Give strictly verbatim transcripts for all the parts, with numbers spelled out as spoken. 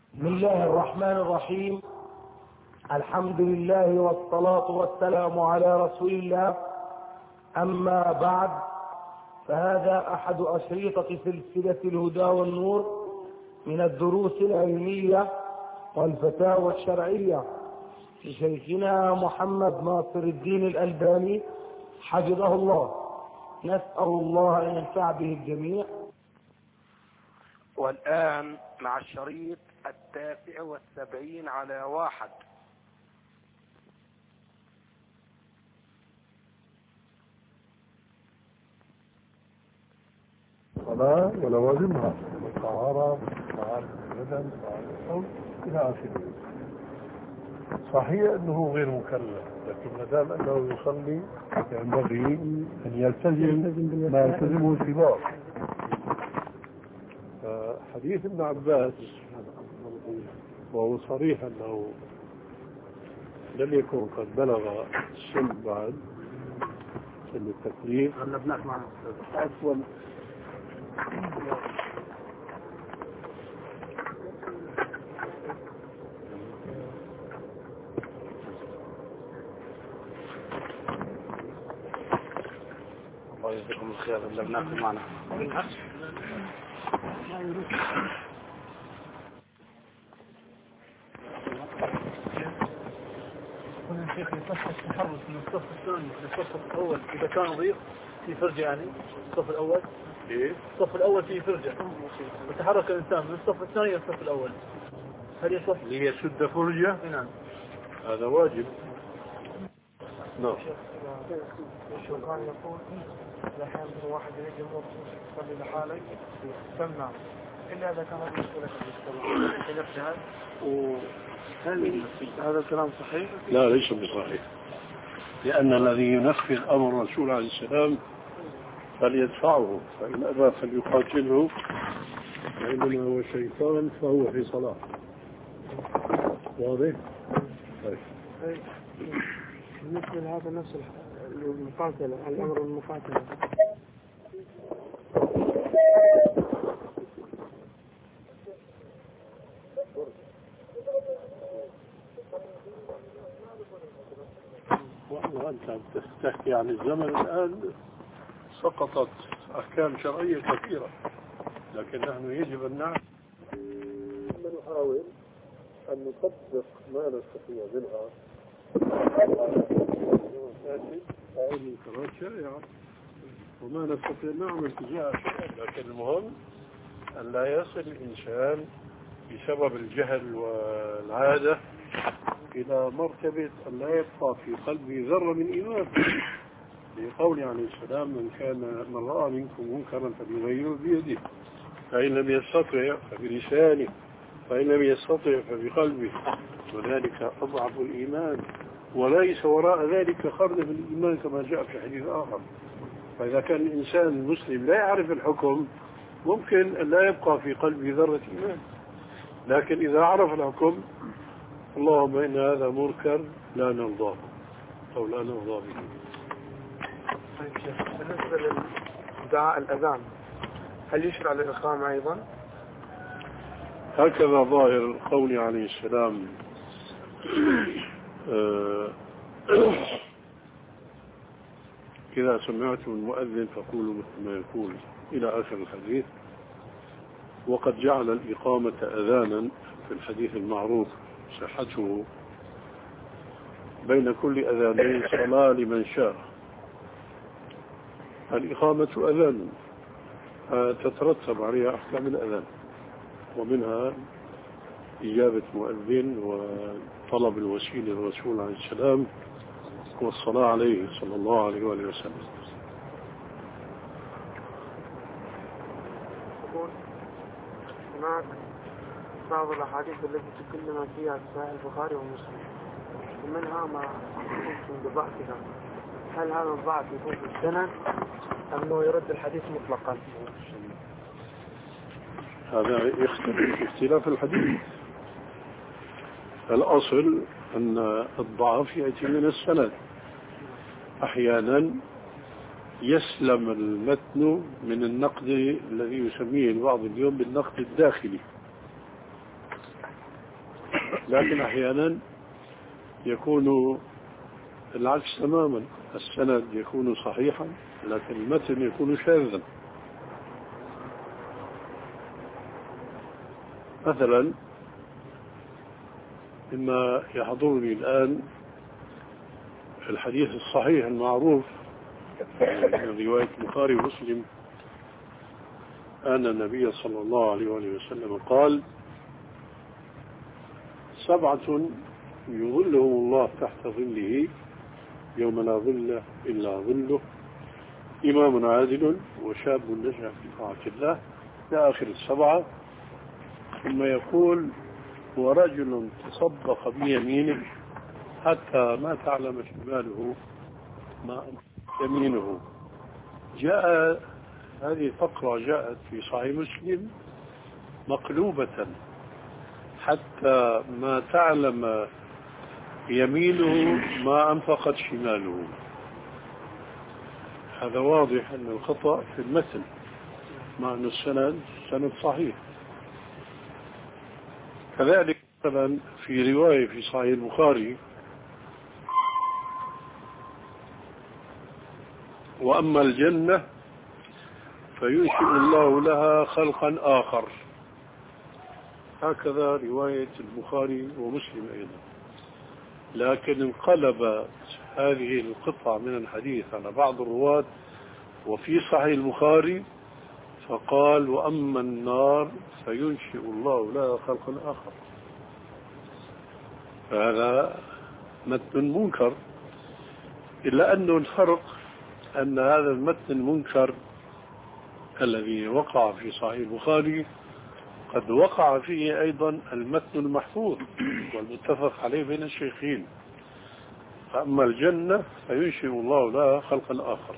بسم الله الرحمن الرحيم. الحمد لله والصلاة والسلام على رسول الله. أما بعد، فهذا أحد أشريطة سلسلة الهدى والنور من الدروس العلمية والفتاوى الشرعية لشيخنا محمد ناصر الدين الألباني حفظه الله. نسأل الله أن ينفع به الجميع. والآن مع الشريط التاسع والسبعين على واحد. صلاة ولوازمها الطهارة، طهارة البدن، طهارة الصوت إلى آخره. صحيح أنه غير مكلف، لكن ما دام أنه يصلي ينبغي أن يلتزم ما يلتزمه الكبار. حديث ابن عباس وهو صريح أنه لم يكن قد بلغ السن بعد سن التكليف. عفوا الله يجزيكم الخير اللي بناخذ معنا بالعكس ما يريد. كنا شيخ يصح التحرك من الصف الثاني للصف الأول إذا كان ضيق في فرجة، يعني الصف الأول إيه؟ الصف الأول فيه فرجة وتحرك الإنسان من الصف الثاني إلى الصف الأول، هل يصح؟ ليسد فرجة؟ نعم، هذا واجب. نعم. شو كان يقول الأحيان من واحد يجي يصلي لحاله سمع إلا إذا كان مشكلة في نفسها. وهل هذا الكلام صحيح؟ لا، ليس بصحيح، لأن الذي ينفذ أمر الرسول عليه السلام فليدفعه، فإن أبى فليقاتله، فإنما هو شيطان فهو في صلاة. واضح؟ طيب. بالنسبة لهذا نفس المقاتلة، الأمر المقاتلة وأنت تحكي عن الزمن الآن سقطت أحكام شرعية كثيرة، لكن نحن يجب أن نعلم نحاول أن نطبق ما نستطيع منها من قرارات شريعة، وما نستطيع نعمل تجاه الشرع. لكن المهم أن لا يصل الإنسان بسبب الجهل والعادة إلى مرتبة أن لا يبقى في قلبه ذرة من إيمان. لقول عليه السلام: من كان من رأى منكم منكرا فليغيره بيده، فإن لم يستطع فبلسانه، فإن لم يستطع فبقلبه، وذلك أضعف الإيمان، وليس وراء ذلك خردل من الإيمان كما جاء في حديث آخر. فإذا كان الإنسان المسلم لا يعرف الحكم ممكن أن لا يبقى في قلبه ذرة إيمان، لكن إذا عرف الحكم: اللهم إن هذا منكر لا نرضاه أو لا نرضى به. طيب شيخ، بالنسبة لدعاء الأذان هل يشرع للإقامة أيضا؟ هكذا ظاهر قول عليه السلام: إذا سمعتم المؤذن فقولوا مثل ما يقول إلى آخر الحديث. وقد جعل الإقامة أذانا في الحديث المعروف صحته: بين كل أذانين صلاة لمن شاء. الإقامة أذان تترتب عليها أحكام الأذان، ومنها إجابة مؤذن وطلب الوسيلة للرسول عليه السلام والصلاة عليه صلى الله عليه وآله وسلم. هناك بعض الأحاديث التي تكلم فيها صحيح البخاري ومسلم، ومنها ما يكون بضعفها. هل هذا الضعف يكون في السند أم أنه يرد الحديث مطلقا؟ هذا يختلف اختلاف الحديث. الأصل أن الضعف يأتي من السند. أحيانا يسلم المتن من النقد الذي يسميه البعض اليوم بالنقد الداخلي، لكن أحيانا يكون العكس تماما، السند يكون صحيحا لكن المتن يكون شاذا. مثلا مما يحضرني الآن الحديث الصحيح المعروف من رواية البخاري ومسلم أن النبي صلى الله عليه وسلم قال: سبعة يظلهم الله تحت ظله يوم لا ظل إلا ظله، إمام عادل وشاب نشأ في طاعة الله، إلى آخر السبعة. ثم يقول: ورجل تصدق بيمينه حتى ما تعلم شماله ما يمينه. جاء هذه الفقرة جاءت في صحيح مسلم مقلوبة: حتى ما تعلم يمينه ما أنفقت شماله. هذا واضح أن الخطأ في المثل، مع أن السند سند صحيح. كذلك مثلا في رواية في صحيح البخاري: وأما الجنة فينشئ الله لها خلقا آخر. هكذا رواية البخاري ومسلم أيضا. لكن انقلب هذه القطعة من الحديث على بعض الرواة وفي صحيح البخاري فقال: وأما النار فينشئ الله لها خلقا آخر. فهذا متن منكر، إلا أنه الفرق أن هذا المتن المنكر الذي وقع في صحيح البخاري قد وقع فيه أيضا المتن المحفوظ والمتفق عليه بين الشيخين: فأما الجنة فينشئ الله لها خلقا آخر.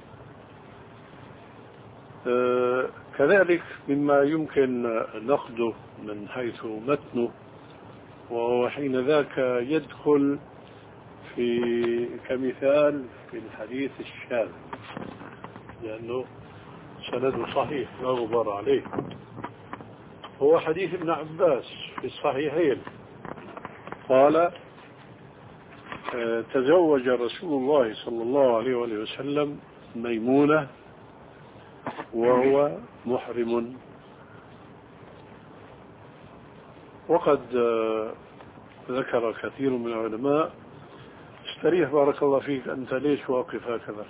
آه كذلك مما يمكن نقده من حيث متنه، وهو حين ذاك يدخل في كمثال في الحديث الشاذ، لأنه سنده صحيح لا غبار عليه. هو حديث ابن عباس في الصحيحين قال: تزوج رسول الله صلى الله عليه وسلم ميمونة وهو محرم. وقد ذكر كثير من العلماء. استريح بارك الله فيك، أنت ليش واقف هكذا؟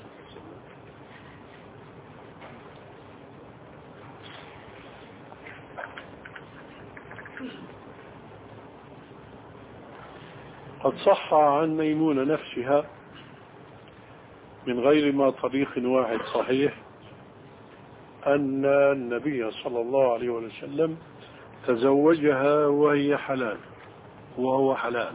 قد صح عن ميمونة نفسها من غير ما طريق واحد صحيح أن النبي صلى الله عليه وسلم تزوجها وهي حلال وهو حلال.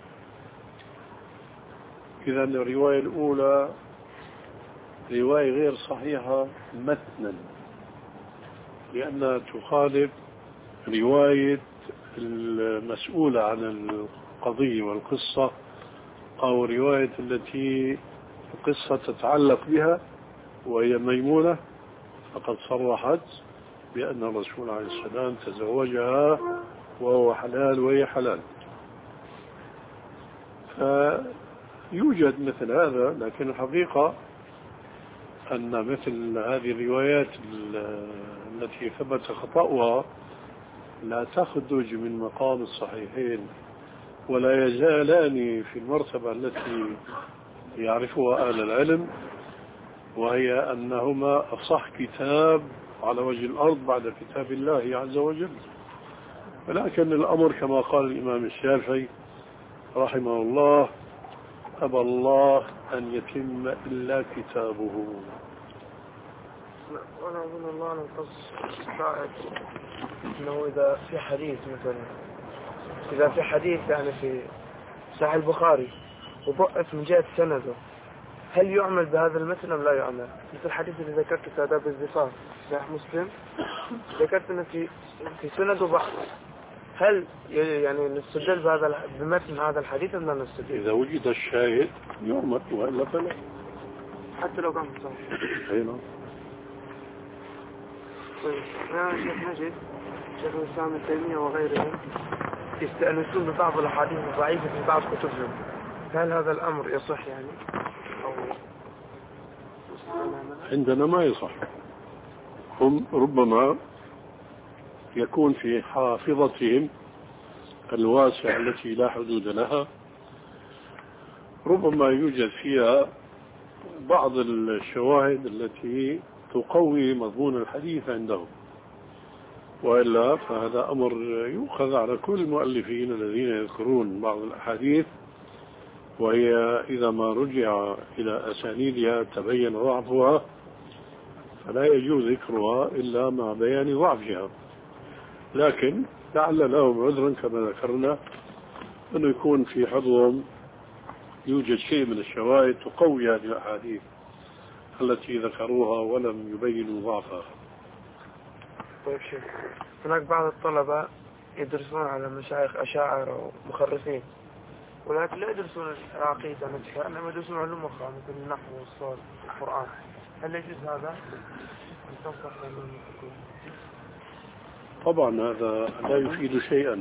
إذا الرواية الأولى رواية غير صحيحة متنا، لأنها تخالف رواية المسؤولة عن القضية والقصة، أو رواية التي القصة تتعلق بها وهي ميمونة، فقد صرحت بأن الرسول عليه السلام تزوجها وهو حلال وهي حلال. فيوجد مثل هذا، لكن الحقيقة أن مثل هذه الروايات التي ثبت خطأها لا تخرج من مقام الصحيحين، ولا يزالان في المرتبة التي يعرفها أهل العلم، وهي أنهما أصح كتاب على وجه الأرض بعد كتاب الله عز وجل. ولكن الأمر كما قال الإمام الشافعي رحمه الله: أبى الله أن يتم إلا كتابه. وأنا أظن الله أن القص ساعد أنه إذا في حديث مثلا، إذا في حديث يعني في صحيح البخاري وضعف من جهة سنده، هل يعمل بهذا المتن أم لا يعمل؟ مثل الحديث اللي ذكرته في آداب الزفاف صحيح مسلم، ذكرت أنه في في سنده بعض، هل يعني نستدل بهذا بمتن هذا الحديث أم لا نستدل؟ إذا وجد الشاهد يعمل وإلا فلا، حتى لو كان صحيح. أي نعم. طيب يا شيخ نجد، شيخ الإسلام ابن تيمية وغيرهم يستأنسون ببعض الأحاديث الضعيفة في بعض كتبهم، هل هذا الأمر يصح يعني؟ أو عندنا ما يصح. هم ربما يكون في حافظتهم الواسعة التي لا حدود لها ربما يوجد فيها بعض الشواهد التي تقوي مضمون الحديث عندهم، وإلا فهذا أمر يؤخذ على كل المؤلفين الذين يذكرون بعض الأحاديث وهي إذا ما رجع إلى أسانيدها تبين ضعفها فلا يجوز ذكرها إلا مع بيان ضعفها. لكن لعل لهم عذرا كما ذكرنا أنه يكون في حظهم يوجد شيء من الشواهد تقوي هذه الأحاديث التي ذكروها ولم يبينوا ضعفها. طيب شيخ، هناك بعض الطلبة يدرسون على مشايخ أشاعرة ومخرفين، ولكن لا يدرسون العقيدة نفسها، إنما يدرسون علوم أخرى مثل النحو والصرف والقرآن. هل يجوز هذا؟ طبعا هذا لا يفيد شيئا،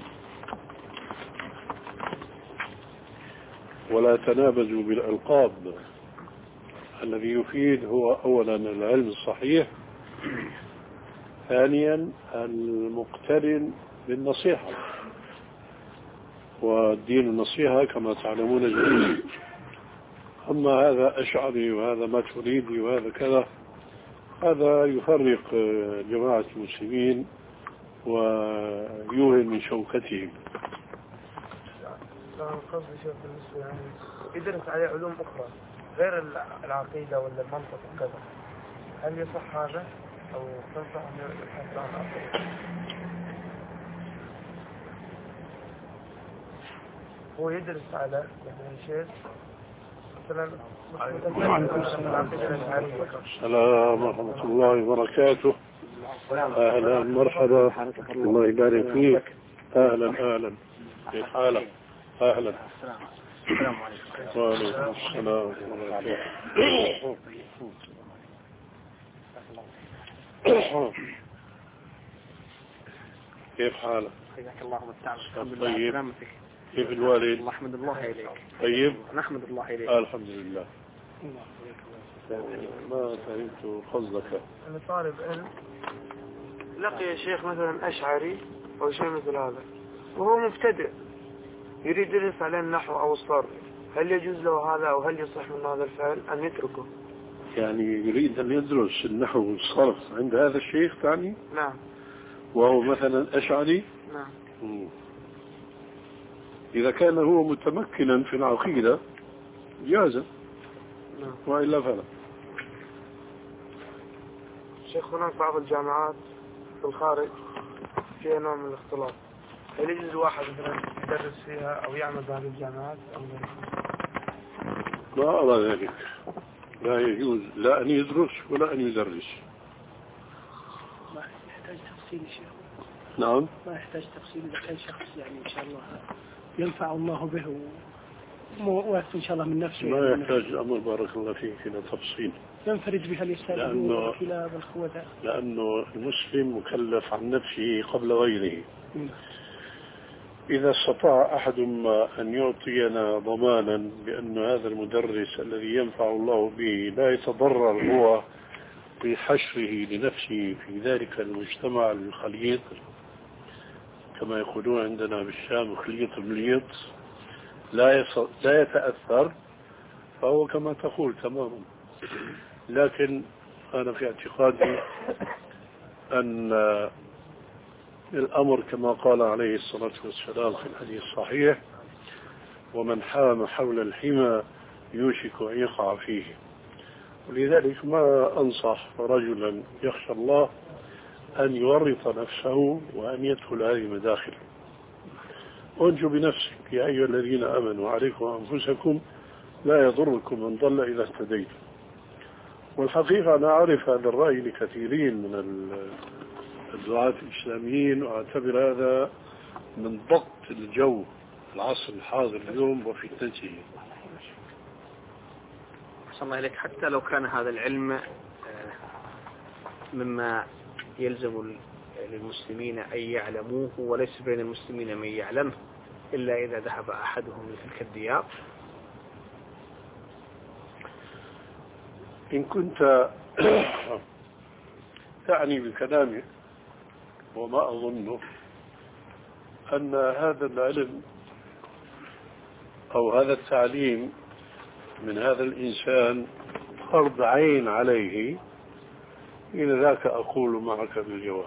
ولا تنابزوا بالألقاب. الذي يفيد هو أولا العلم الصحيح، ثانيا المقترن بالنصيحة، والدين النصيحة كما تعلمون جميعا. أما هذا أشعري وهذا ما تريدي وهذا كذا، هذا يفرق جماعة المسلمين ويوهن من شوكتهم. قصدي شيخ بالنسبة يعني يدرس عليه علوم أخرى غير العقيدة ولا المنطق وكذا، هل يصح هذا أو تنصح أن يبحث عن عقيدة؟ هو يدرس على يعني شيء مثلا السلام ورحمة الله وبركاته. أهلا مرحبا، الله يبارك فيك. أهلا أهلا، كيف حالك؟ أهلا. السلام عليكم. وعليكم السلام ورحمة الله. كيف حالك؟ حياك الله بالتعب. الحمد طيب. لله سلامتك. كيف الوالد؟ الله أحمد الله إليك. طيب. نحمد الله إليك. الحمد لله. ما فهمت قصدك. أنا طالب علم لقي شيخ مثلا أشعري أو شيء مثل هذا وهو مبتدئ يريد يدرس عليه النحو أو الصرف، هل يجوز له هذا أو هل يصح من هذا الفعل أن يتركه؟ يعني يريد أن يدرس النحو والصرف عند هذا الشيخ تعني؟ نعم. وهو مثلا أشعري؟ نعم. مم. إذا كان هو متمكنا في العقيدة جاز، نعم. وإلا فلا. شيخ، هناك بعض الجامعات في الخارج فيها نوع من الاختلاط، هل يجوز الواحد مثلا يدرس فيها أو يعمل بهذه الجامعات أو لا أرى ذلك، لا يجوز لا أن يدرس ولا أن يدرس. ما يحتاج تفصيل يا شيخ. نعم. ما يحتاج تفصيل إذا كان شخص يعني إن شاء الله ينفع الله به وواثق إن شاء الله من نفسه. ما يعني يحتاج الأمر بارك الله فيك إلى تفصيل. ينفرد بها اليسار والكلاب والخوذة. لأنه المسلم مكلف عن نفسه قبل غيره. م. إذا استطاع أحد ما أن يعطينا ضمانا بأن هذا المدرس الذي ينفع الله به لا يتضرر هو بحشره لنفسه في ذلك المجتمع الخليط كما يقولون عندنا بالشام خليط مليط، لا لا يتأثر، فهو كما تقول تماما. لكن أنا في اعتقادي أن الأمر كما قال عليه الصلاة والسلام في الحديث الصحيح: ومن حام حول الحمى يوشك أن يقع فيه. ولذلك ما أنصح رجلا يخشى الله أن يورط نفسه وأن يدخل هذه المداخل. وانجوا بنفسك يا أيها الذين آمنوا عليكم أنفسكم لا يضركم من ضل إذا اهتديتم. والحقيقة أنا أعرف هذا الرأي لكثيرين من الدعاة الإسلاميين، وأعتبر هذا من ضغط الجو العصر الحاضر اليوم وفتنته. أحسن الله إليك. حتى لو كان هذا العلم مما يلزم للمسلمين أن يعلموه، وليس بين المسلمين من يعلمه إلا إذا ذهب أحدهم لتلك الديار؟ إن كنت تعني بكلامه، وما أظنه، أن هذا العلم أو هذا التعليم من هذا الإنسان فرض عين عليه، إلى ذاك أقول معك بالجواب.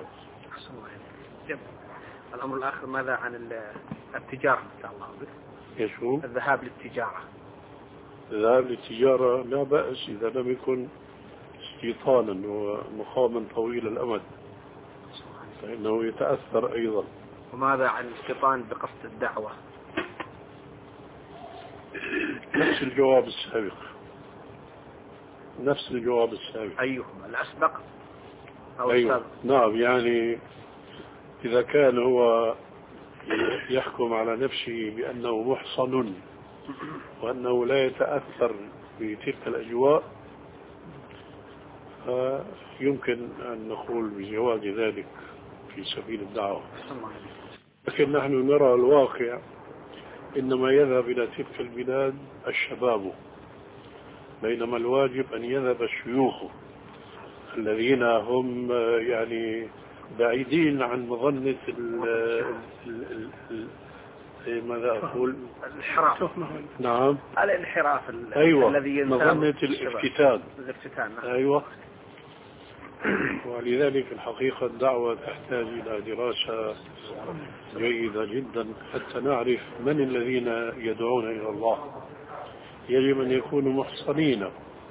الأمر الآخر، ماذا عن التجارة إن شاء الله بك؟ يشو؟ الذهاب للتجارة. الذهاب للتجارة لا بأس إذا لم يكن استيطانا ومقاما طويل الأمد، فإنه يتأثر أيضا. وماذا عن الاستيطان بقصد الدعوة؟ نفس الجواب السابق، نفس الجواب السابق. أيهما الأسبق أو أيوة. السابق؟ نعم، يعني إذا كان هو يحكم على نفسه بأنه محصن وأنه لا يتأثر بتلك الأجواء، فيمكن أن نقول بجواز ذلك في سبيل الدعوة. لكن نحن نرى الواقع، إنما يذهب إلى تلك البلاد الشباب، بينما الواجب أن يذهب الشيوخ الذين هم يعني بعيدين عن مظنة ال ال ال ماذا أقول؟ الانحراف. نعم، الانحراف. أيوة. الذي مظنة الافتتان. الافتتان. أيوة. ولذلك الحقيقة الدعوة تحتاج إلى دراسة جيدة جدا حتى نعرف من الذين يدعون إلى الله. يجب أن يكونوا محصنين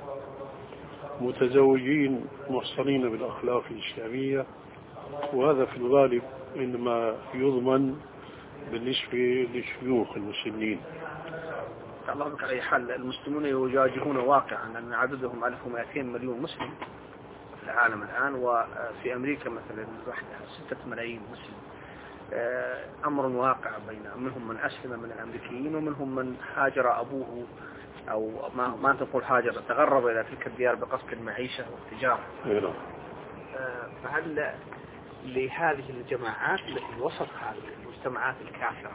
متزوجين، محصنين بالأخلاق الإسلامية، وهذا في الغالب إنما يضمن بالنسبة للشيوخ المسنين. الله بك على أي حال، المسلمون يواجهون واقعا أن عددهم ألف ومئتين مليون مسلم في العالم الآن، وفي أمريكا مثلا وحدها ستة ملايين مسلم. أمر واقع بين منهم من أسلم من الأمريكيين ومنهم من هاجر أبوه، أو ما ما تقول هاجر، تغرب إلى تلك الديار بقصد المعيشة والتجارة. فهل لهذه الجماعات التي وسط هذه المجتمعات الكافرة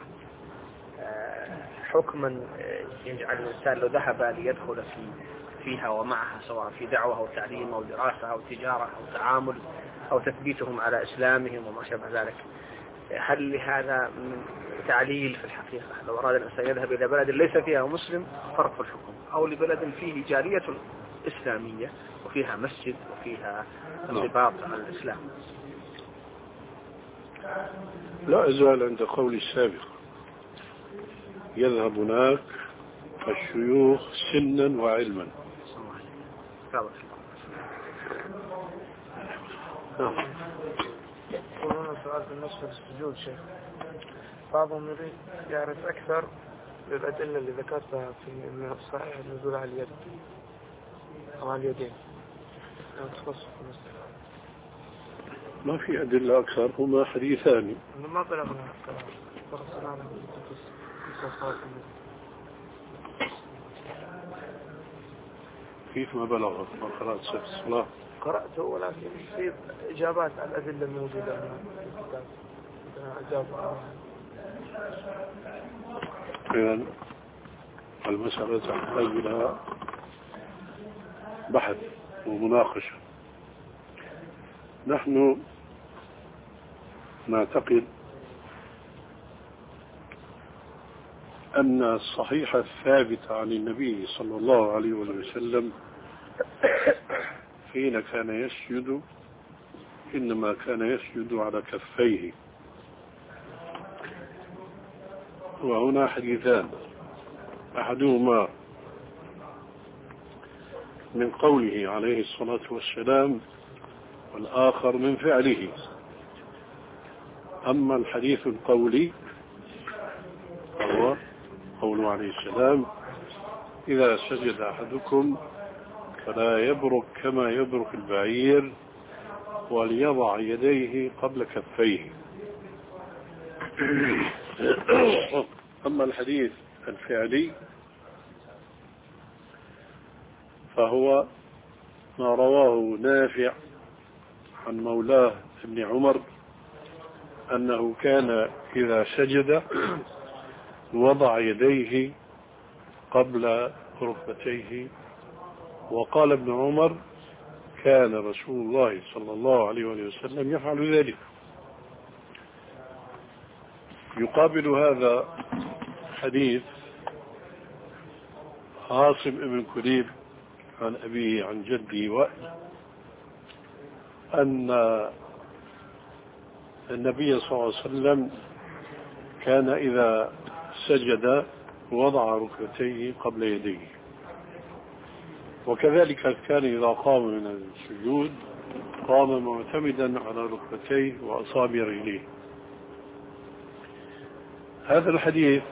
حكما يجعل الإنسان لو ذهب ليدخل في فيها ومعها، سواء في دعوة أو تعليم أو دراسة أو تجارة أو تعامل أو تثبيتهم على إسلامهم وما شابه ذلك، هل لهذا من تعليل في الحقيقة؟ لو أراد الإنسان يذهب إلى بلد ليس فيها مسلم فرق في الحكم، أو لبلد فيه جالية إسلامية وفيها مسجد وفيها انضباط على الإسلام؟ لا أزال عند قول السابق، يذهب هناك الشيوخ سنا وعلما. يقولون سؤال بالنسبة للسجود شيخ، بعضهم يريد يعرف أكثر للأدلة اللي ذكرتها في من الصحيح النزول على اليد أو على اليدين. ما في أدلة أكثر، هما حديثان. ما بلغنا كلام. كيف ما بلغ؟ ما قرأت سورة الصلاة؟ قرأته، ولكن في إجابات على الأدلة الموجودة في الكتاب. إجابة. إذن المسألة تحتاج إلى بحث ومناقشة. نحن نعتقد أن الصحيح الثابت عن النبي صلى الله عليه وسلم حين كان يسجد إنما كان يسجد على كفيه. وهنا حديثان، أحدهما من قوله عليه الصلاة والسلام، والآخر من فعله. أما الحديث القولي هو قوله عليه السلام: إذا سجد أحدكم فلا يبرك كما يبرك البعير وليضع يديه قبل كفيه. أما الحديث الفعلي فهو ما رواه نافع عن مولاه ابن عمر أنه كان إذا سجد وضع يديه قبل ركبتيه. وقال ابن عمر كان رسول الله صلى الله عليه وسلم يفعل ذلك. يقابل هذا حديث عاصم بن كليب عن أبيه عن جده وائل أن النبي صلى الله عليه وسلم كان إذا سجد وضع ركبتيه قبل يديه، وكذلك كان إذا قام من السجود قام معتمدا على ركبتيه وأصابع رجليه. هذا الحديث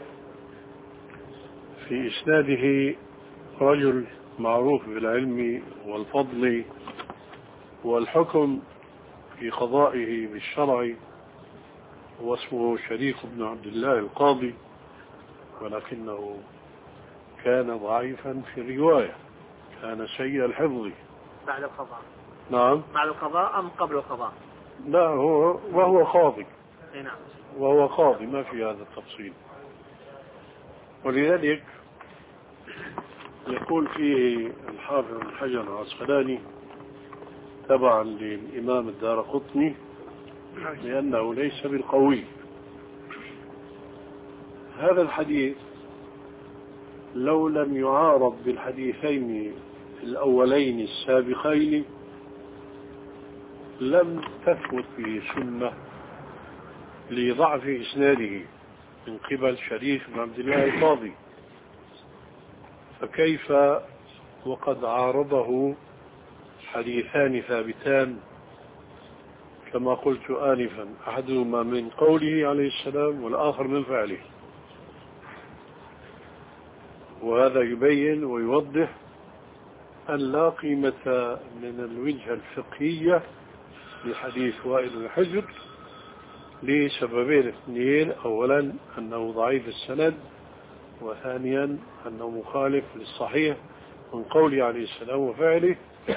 في إسناده رجل معروف بالعلم والفضل والحكم في قضائه بالشرع، واسمه شريك بن عبد الله القاضي، ولكنه كان ضعيفا في الرواية، كان سيء الحفظ. بعد القضاء. نعم. بعد القضاء أم قبل القضاء؟ لا، هو وهو قاضي. اي نعم. وهو قاضي، ما في هذا التفصيل. ولذلك يقول فيه الحافظ ابن حجر العسقلاني تبعا للإمام الدارقطني لأنه ليس بالقوي. هذا الحديث لو لم يعارض بالحديثين الأولين السابقين لم تثبت به سنة لضعف إسناده من قبل شريك بن عبد الله القاضي، فكيف وقد عارضه حديثان ثابتان كما قلت آنفا، أحدهما من قوله عليه السلام والآخر من فعله. وهذا يبين ويوضح أن لا قيمة من الوجهة الفقهية لحديث وائل بن حجر لسببين اثنين: أولا أنه ضعيف السند، وثانيا أنه مخالف للصحيح من قوله عليه السلام وفعله.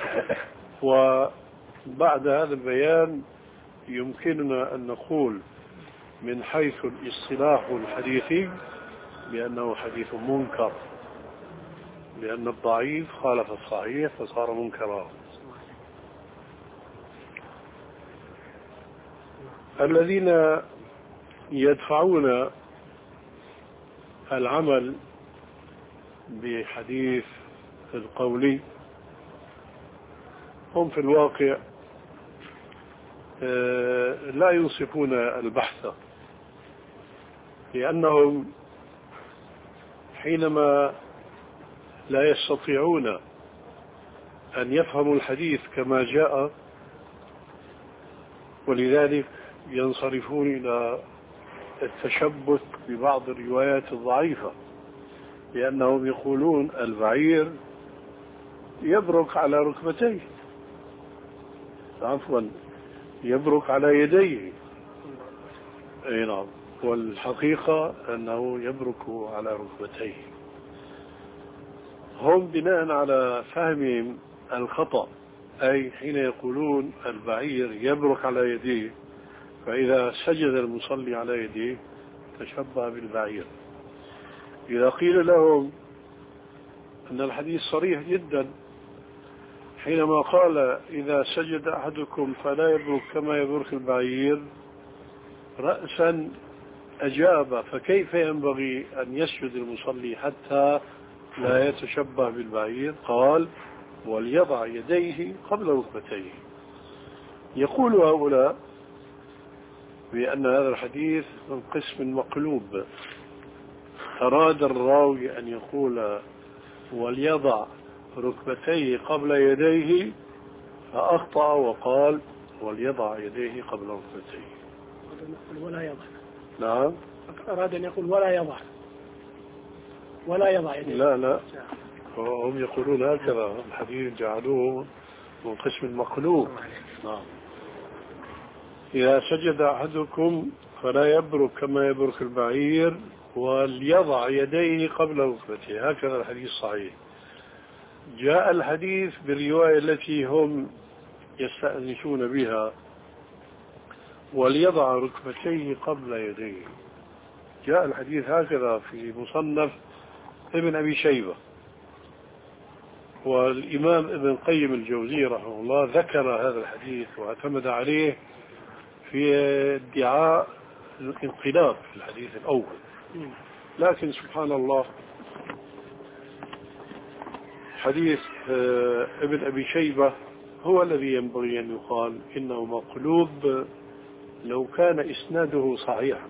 وبعد هذا البيان يمكننا أن نقول من حيث الاصطلاح الحديثي بأنه حديث منكر، لأن الضعيف خالف الصحيح فصار منكرا. الذين يدفعون العمل بحديث القولي هم في الواقع لا ينصفون البحث، لأنهم حينما لا يستطيعون أن يفهموا الحديث كما جاء، ولذلك ينصرفون إلى التشبث ببعض الروايات الضعيفة، لأنهم يقولون البعير يبرك على ركبتيه، عفوا يبرك على يديه. أي نعم، والحقيقة أنه يبرك على ركبتيه. هم بناء على فهمهم الخطأ، أي حين يقولون البعير يبرك على يديه فإذا سجد المصلي على يديه تشبه بالبعير. إذا قيل لهم أن الحديث صريح جدا حينما قال إذا سجد أحدكم فلا يبرك كما يبرك البعير، رأسا أجاب فكيف ينبغي أن يسجد المصلي حتى لا يتشبه بالبعير؟ قال وليضع يديه قبل ركبتيه. يقول هؤلاء بأن هذا الحديث من قسم مقلوب، أراد الراوي أن يقول وليضع ركبتيه قبل يديه فأخطأ وقال وليضع يديه قبل ركبتيه. ولا يضع. نعم، أراد أن يقول ولا يضع ولا يضع يديه. لا لا، هم يقولون هكذا، الحديث جعلوه من قسم المقلوب. نعم، إذا سجد أحدكم فلا يبرك كما يبرك البعير وليضع يديه قبل ركبته، هكذا الحديث صحيح. جاء الحديث بالرواية التي هم يستأنسون بها وليضع ركبتيه قبل يديه. جاء الحديث هكذا في مصنف ابن أبي شيبة. والإمام ابن القيم الجوزي رحمه الله ذكر هذا الحديث واعتمد عليه في ادعاء الانقلاب في الحديث الأول. لكن سبحان الله حديث ابن أبي شيبة هو الذي ينبغي أن يقال إنه مقلوب لو كان إسناده صحيحا،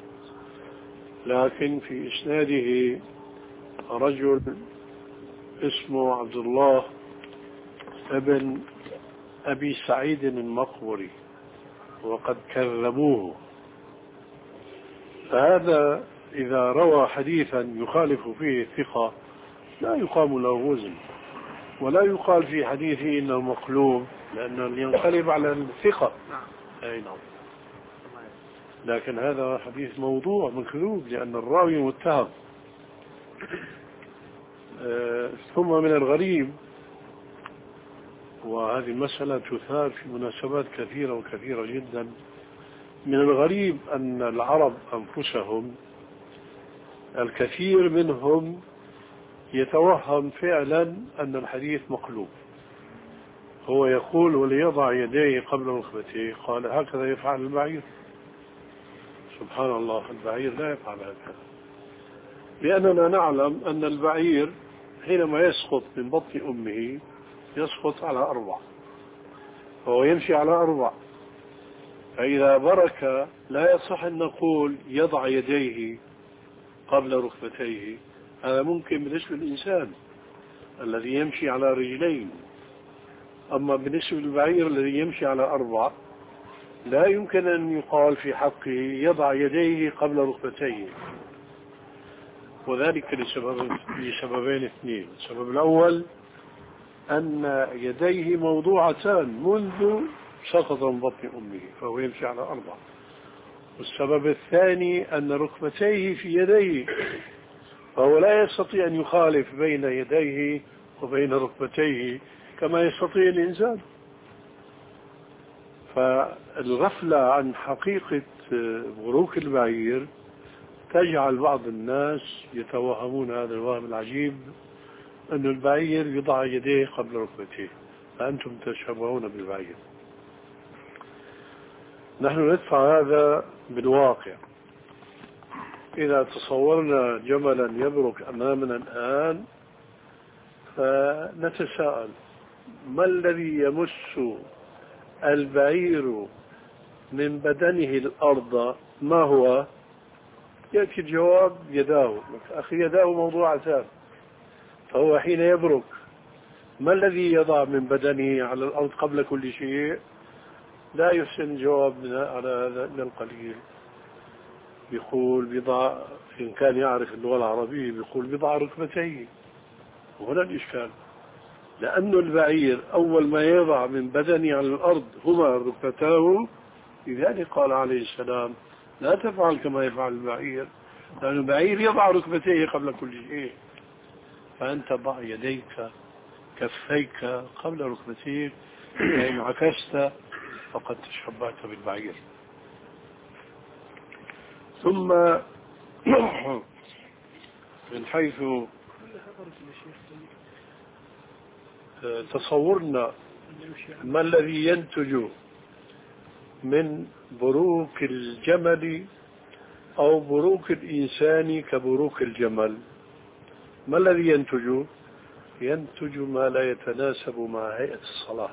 لكن في إسناده رجل اسمه عبد الله ابن أبي سعيد المقبري وقد كذبوه. فهذا إذا روى حديثا يخالف فيه الثقة لا يقام له وزن، ولا يقال في حديثه إنه مقلوب لأنه ينقلب على الثقة. أي نعم. لكن هذا حديث موضوع مكذوب لأن الراوي متهم. آه ثم من الغريب، وهذه المسألة تثار في مناسبات كثيرة وكثيرة جدا، من الغريب أن العرب أنفسهم الكثير منهم يتوهم فعلا أن الحديث مقلوب. هو يقول وليضع يديه قبل ركبتيه، قال هكذا يفعل البعير. سبحان الله، البعير لا يفعل هكذا، لأننا نعلم أن البعير حينما يسقط من بطن أمه يسقط على أربع، فهو يمشي على أربع. فإذا برك لا يصح أن نقول يضع يديه قبل ركبتيه، هذا ممكن بالنسبة للإنسان الذي يمشي على رجلين، أما بالنسبة للبعير الذي يمشي على أربع لا يمكن أن يقال في حقه يضع يديه قبل ركبتيه. وذلك لسبب لسببين اثنين. السبب الأول أن يديه موضوعتان منذ سقط من بطن أمه فهو يمشي على أربع. والسبب الثاني أن ركبتيه في يديه فهو لا يستطيع أن يخالف بين يديه وبين ركبتيه كما يستطيع الإنسان. فالغفلة عن حقيقة بروك البعير تجعل بعض الناس يتوهمون هذا الوهم العجيب أن البعير يضع يديه قبل ركبتيه، فأنتم تشبهون بالبعير. نحن ندفع هذا بالواقع. إذا تصورنا جملا يبرك أمامنا الآن فنتساءل ما الذي يمس البعير من بدنه الأرض؟ ما هو؟ يأتي الجواب يداه. أخي يداه موضوعتان، فهو حين يبرك ما الذي يضع من بدنه على الأرض قبل كل شيء؟ لا يحسن الجواب على هذا إلا القليل. يقول بضع، إن كان يعرف اللغة العربية بيقول بضع ركبتيه. وهنا الإشكال، لأن البعير أول ما يضع من بدنه على الأرض هما ركبتاه. لذلك قال عليه السلام لا تفعل كما يفعل البعير، لأن البعير يضع ركبتيه قبل كل شيء. فأنت ضع يديك كفيك قبل ركبتيك، فإن عكست فقد تشبهت بالبعير. ثم من حيث تصورنا ما الذي ينتج من بروك الجمل أو بروك الإنسان كبروك الجمل، ما الذي ينتج؟ ينتج ما لا يتناسب مع هيئة الصلاة.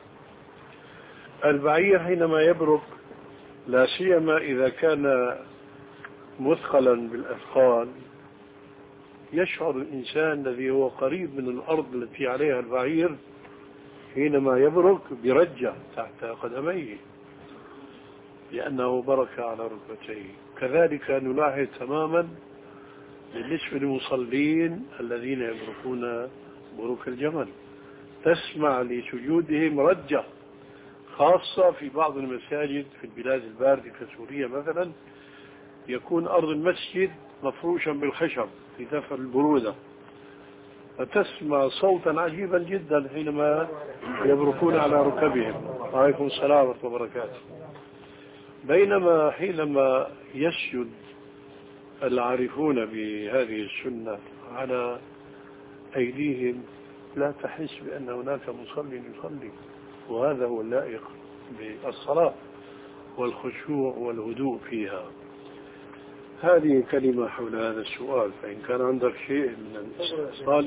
البعير حينما يبرك لا سيما إذا كان مثقلا بالأثقال يشعر الإنسان الذي هو قريب من الأرض التي عليها البعير حينما يبرك برجة تحت قدميه لأنه برك على ركبتيه. كذلك نلاحظ تماما بالنسبة للمصلين الذين يبركون بروك الجمل، تسمع لسجودهم رجة، خاصة في بعض المساجد في البلاد الباردة كسوريا مثلا يكون أرض المسجد مفروشا بالخشب في دفع البرودة، فتسمع صوتا عجيبا جدا حينما يبركون على ركبهم. وعليكم السلام ورحمة الله وبركاته. بينما حينما يسجد العارفون بهذه السنة على أيديهم لا تحس بأن هناك مصلي يصلي، وهذا هو اللائق بالصلاة والخشوع والهدوء فيها. هذه كلمة حول هذا السؤال، فإن كان عندك شيء من الاستفسار.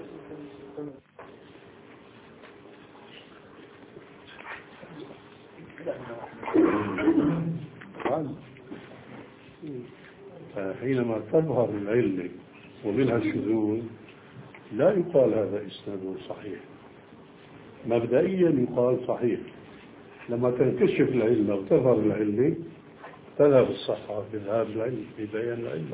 حينما تظهر العلة ومنها الشذوذ لا يقال هذا إسناد صحيح، مبدئيا يقال صحيح. لما تنكشف العلة وتظهر العلة تذهب الصحة بذهاب العلم ببيان العلة.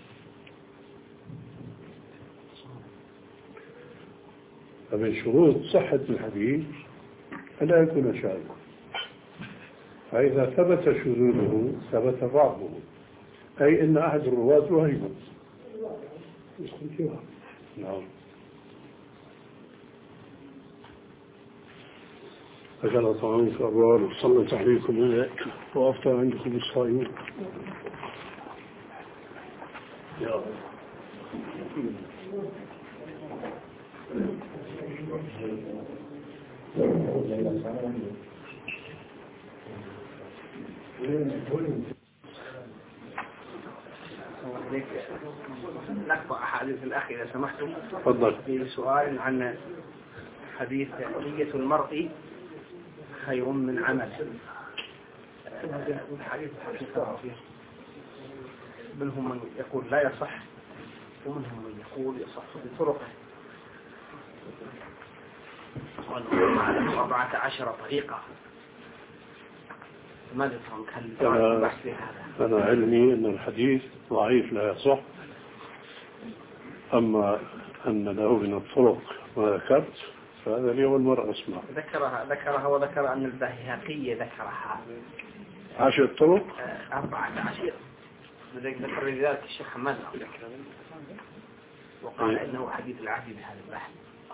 فمن شروط صحة الحديث ألا يكون شاذا، فإذا ثبت شذوذه ثبت ضعفه، أي أن أحد الرواة وهيبا. نعم. أجل طعام في أبوال وصلت عليكم الملائكة وأفطر عندكم الصائمون. يا نقطع أحاديث الأخ إذا سمحتم. تفضل. في سؤال عن حديث نية المرء خير من عمل. الحديث منهم من يقول لا يصح ومنهم من يقول يصح بطرقه، ونقوم على أربعة عشر طريقة. ماذا تنكلم البحث في هذا؟ أنا علمي أن الحديث ضعيف لا يصح، أما أن له من الطرق ما ذكرت فهذا اليوم المرء أسمع. ذكرها ذكرها وذكر أن البيهقي ذكرها عشر طرق أربعة عشر، ذكر لذلك الشيخ حماد وقال إنه حديث العهد بهذا البحث،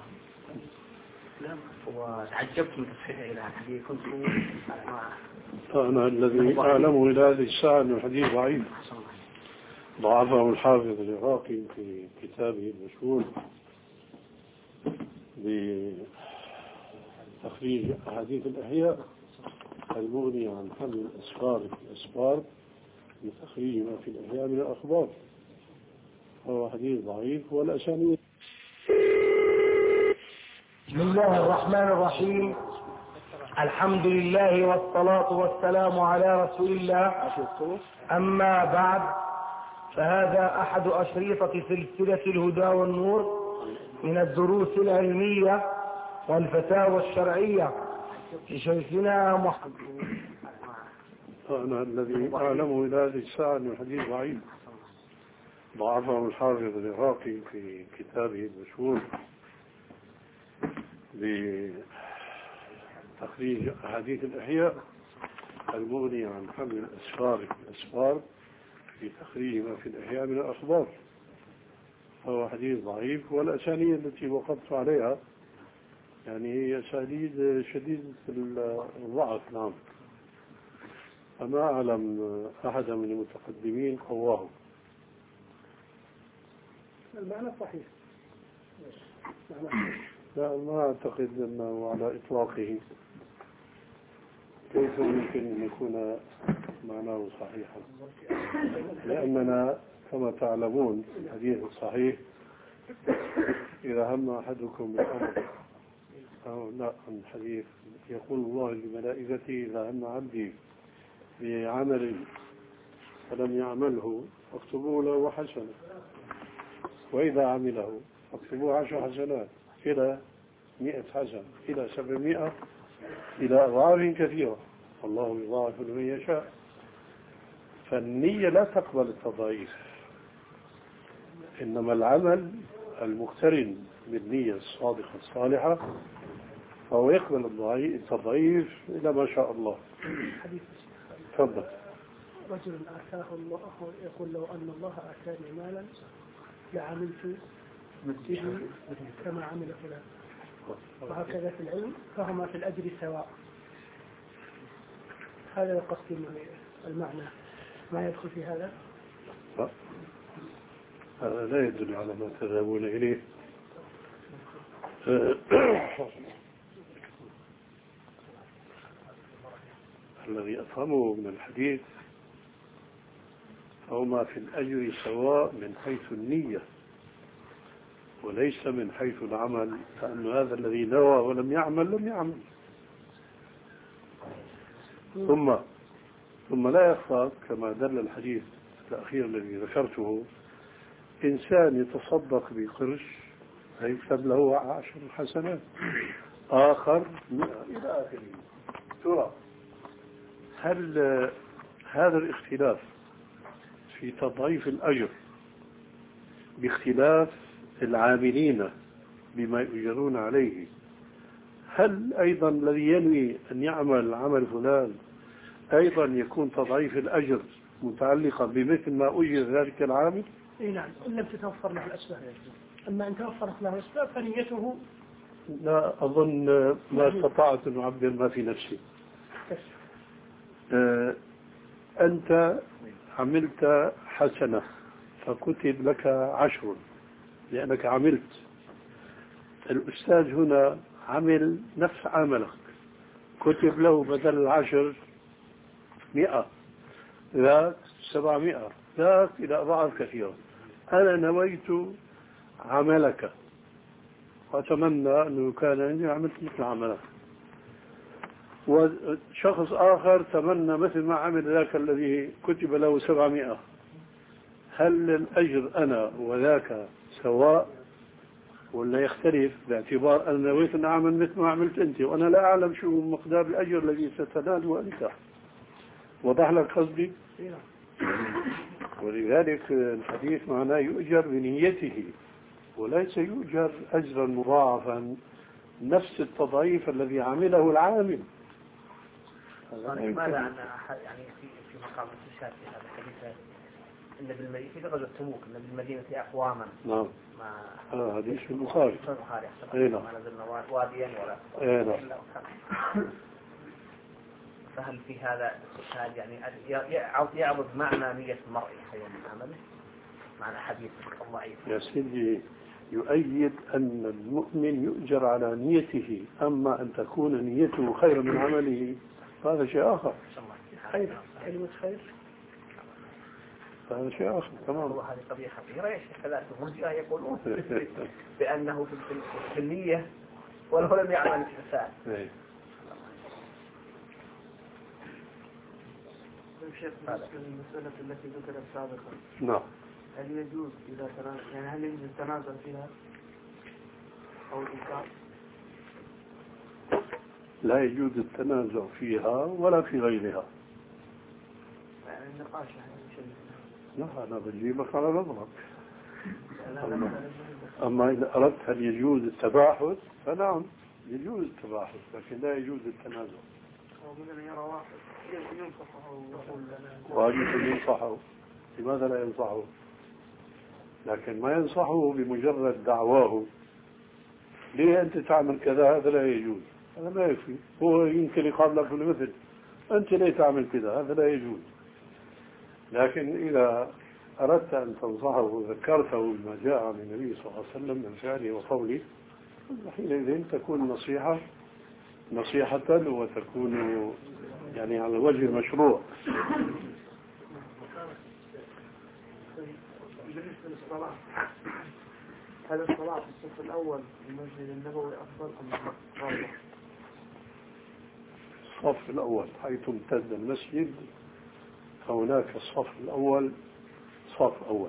وتعجبت من تصحيحه إلى الحديث. كنت أنا الذي أعلمه إلى هذه الساعة أن الحديث ضعيف، ضعفه الحافظ العراقي في كتابه المشهور بتخريج أحاديث الأحياء المغني عن حمل الأسفار في الأسفار بتخريج ما في الأحياء من الأخبار. هو حديث ضعيف والأسانيد. بسم الله الرحمن الرحيم، الحمد لله والصلاة والسلام على رسول الله، أما بعد، فهذا أحد أشريطة سلسلة الهدى والنور من الدروس العلمية والفتاوى الشرعية لشيخنا محمد. أنا الذي أعلمه إلى هذه الساعة أن الحديث ضعيف، ضعفه الحافظ العراقي في كتابه المشهور بتخريج أحاديث الأحياء المغني عن حمل الأسفار في الأسفار في تخريج ما في الأحياء من الأخبار. هو حديث ضعيف والأسانيد التي وقفت عليها يعني هي أسانيد شديدة الضعف. نعم، أما أعلم أحد من المتقدمين قواه. المعنى صحيح. لا، ما أعتقد أنه على إطلاقه. كيف يمكن أن يكون معناه صحيحا؟ لأننا كما تعلمون في الحديث الصحيح إذا هم أحدكم بالأمر أو لا، عن حديث يقول الله لملائكته إذا هم عبدي بعمل فلم يعمله فاكتبوا له حسنة، وإذا عمله فاكتبوا عشر حسنات إلى مئة حسنة إلى سبعمائة إلى أضعاف كثيرة، الله يضاعف لمن يشاء. فالنية لا تقبل التضعيف، إنما العمل المقترن بالنية الصادقة الصالحة فهو يقبل التضعيف إلى ما شاء الله. تفضل. رجل آتاه الله يقول لو أن الله آتاني مالا لعملت به كما عمل فلان، وهكذا في العلم فهما في الأجر سواء. هذا قصدي المعنى ما يدخل في هذا؟ لا، هذا لا يدل على ما تذهبون إليه. الذي أفهمه من الحديث فهما في الأجر سواء من حيث النية وليس من حيث العمل، فأن هذا الذي نوى ولم يعمل لم يعمل. ثم ثم لا يخفى كما دل الحديث الأخير الذي ذكرته، إنسان يتصدق بقرش هيكتب له عشر حسنات، آخر إلى آخره. ترى هل هذا الاختلاف في تضعيف الأجر باختلاف العاملين بما يؤجرون عليه، هل أيضا الذي ينوي أن يعمل عمل فلان أيضا يكون تضعيف الأجر متعلقا بمثل ما أجر ذلك العامل؟ اي نعم، إن لم تتوفر له الأسباب. أما إن توفرت له الأسباب فنيته. لا أظن ما استطعت أن أعبر ما في نفسي. آه أنت عملت حسنة فكتب لك عشر لأنك عملت. الأستاذ هنا عمل نفس عملك، كتب له بدل العشر مئة، ذاك سبعمائة، ذاك إلى أضعاف كثيرة. أنا نويت عملك وأتمنى أنه كان أني عملت مثل عملك، وشخص آخر تمنى مثل ما عمل ذاك الذي كتب له سبعمائة. هل الأجر أنا وذاك سواء ولا يختلف باعتبار أن نويت أن أعمل مثل ما عملت أنت وأنا لا أعلم شو مقدار الأجر الذي ستناله أنت؟ وضح لك قصدي؟ ولذلك الحديث معناه يؤجر بنيته وليس يؤجر أجرا مضاعفا نفس التضعيف الذي عمله العامل. لماذا أن أحد يعني في في مقام الاستشهاد في هذا الحديث إن بالمدينة في غزوة تبوك إن بالمدينة أقواما نعم مع هذا حديث في البخاري. البخاري أي نعم. ما نزلنا واديا ولا أي نعم. فهل في هذا الاستشهاد يعني يعرض معنى نية المرء حيوم عمله معنى حديث الضعيف؟ يا سيدي يؤيد أن المؤمن يؤجر على نيته، أما أن تكون نيته خير من عمله هذا شيء آخر. خير كلمة خير هذا شيء آخر تمام. وهذه قضية خطيرة يا شيخ. ثلاثة مرجئة يقولون بأنه في النية ولو لم يعمل الإنسان. شيخ المسألة التي ذكرت سابقا، نعم، هل يجوز إذا تنازل يعني هل يجوز التنازل فيها أو الإنكار؟ لا يجوز التنازع فيها ولا في غيرها. يعني النقاش يعني شيء. لا أنا بجيبك على نظرك. أما, أما إذا أردت هل يجوز التباحث فنعم يجوز التباحث، لكن لا يجوز التنازع. ومن يرى واحد ينصحه ويقول واجب ينصحه، لماذا لا ينصحه؟ لكن ما ينصحه بمجرد دعواه ليه أنت تعمل كذا، هذا لا يجوز، هذا ما يكفي. هو يمكن يقابلك بالمثل أنت ليه تعمل كذا، هذا لا يجوز. لكن إذا أردت أن تنصحه وذكرته بما جاء عن النبي صلى الله عليه وسلم من فعله وقوله حينئذ تكون نصيحة نصيحة وتكون يعني على وجه المشروع. بالنسبة للصلاة، هل الصلاة في الصف الأول في المسجد النبوي أفضل أم الرابع؟ الصف الأول حيث امتد المسجد فهناك الصف الأول صف أول،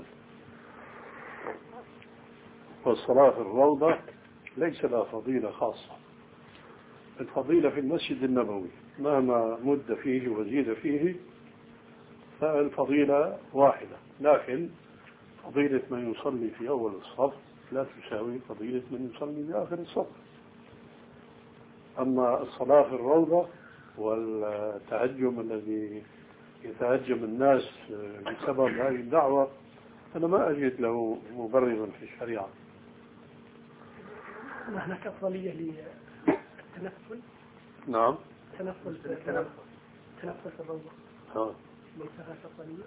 والصلاة في الروضة ليس لها فضيلة خاصة. الفضيلة في المسجد النبوي مهما مد فيه وزيد فيه فالفضيلة واحدة، لكن فضيلة من يصلي في أول الصف لا تساوي فضيلة من يصلي في آخر الصف. أما الصلاة في الروضة والتهجم الذي يتهجم الناس بسبب هذه الدعوة أنا ما أجد له مبررا في الشريعة. هناك أفضلية للتنفل. نعم تنفل تنفل في الروضة. ها ليس هذا صليب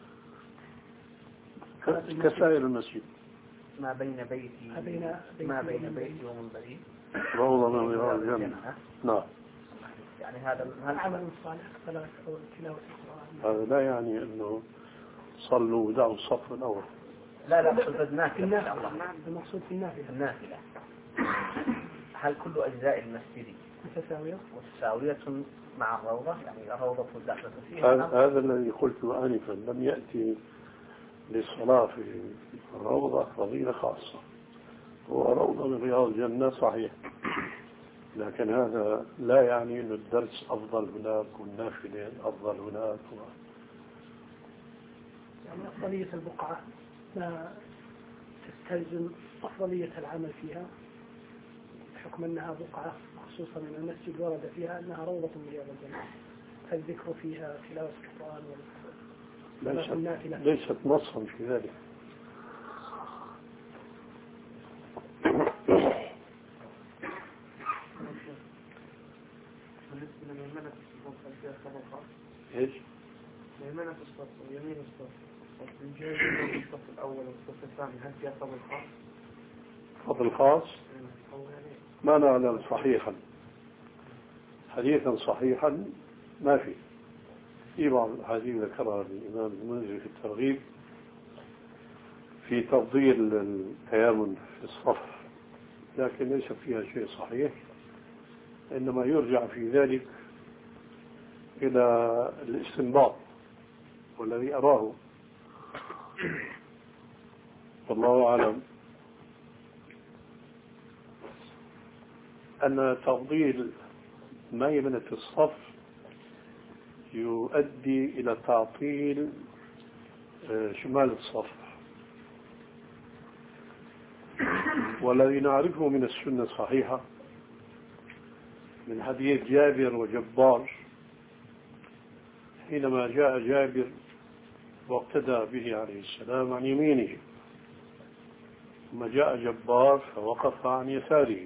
كسائر المسجد ما بين بيتي ما بين ما بين بيتي ومنبري روضة من رياض الجنة. نعم. يعني هذا عمل صالح صلاة أو تلاوة القرآن. هذا لا يعني أنه صلوا ودعوا الصف الأول. لا لا أقصد النافلة. النافلة المقصود في النافلة. النافلة هل كل أجزاء المسجد متساوية متساوية مع الروضة؟ يعني الروضة داخلة فيها. هذا الذي قلته آنفا لم يأتي للصلاة في الروضة فضيلة خاصة. هو روضة من رياض الجنة صحيح، لكن هذا لا يعني أن الدرس أفضل هناك والنافلة أفضل هناك. يعني أفضلية البقعة ما تستلزم أفضلية العمل فيها بحكم أنها بقعة خصوصا من المسجد ورد فيها أنها روضة من رياض الجنة، فالذكر فيها تلاوة القرآن والنافلة ليست نصا في ذلك. ايش؟ ميمنة الصف ويمين الصف من جهة الصف الأول والصف الثاني هل فيها فضل خاص؟ فضل خاص؟ ما نعلم صحيحا، حديثا صحيحا ما في. في بعض الأحاديث ذكرها الإمام المنذري في الترغيب في تفضيل التيامن في الصف، لكن ليس فيها شيء صحيح، إنما يرجع في ذلك إلى الاستنباط، والذي أراه والله أعلم أن تفضيل ميمنة الصف يؤدي إلى تعطيل شمال الصف، والذي نعرفه من السنة الصحيحة من حديث جابر وجبار حينما جاء جابر واقتدى به عليه السلام عن يمينه، ثم جاء جبار فوقف عن يساره،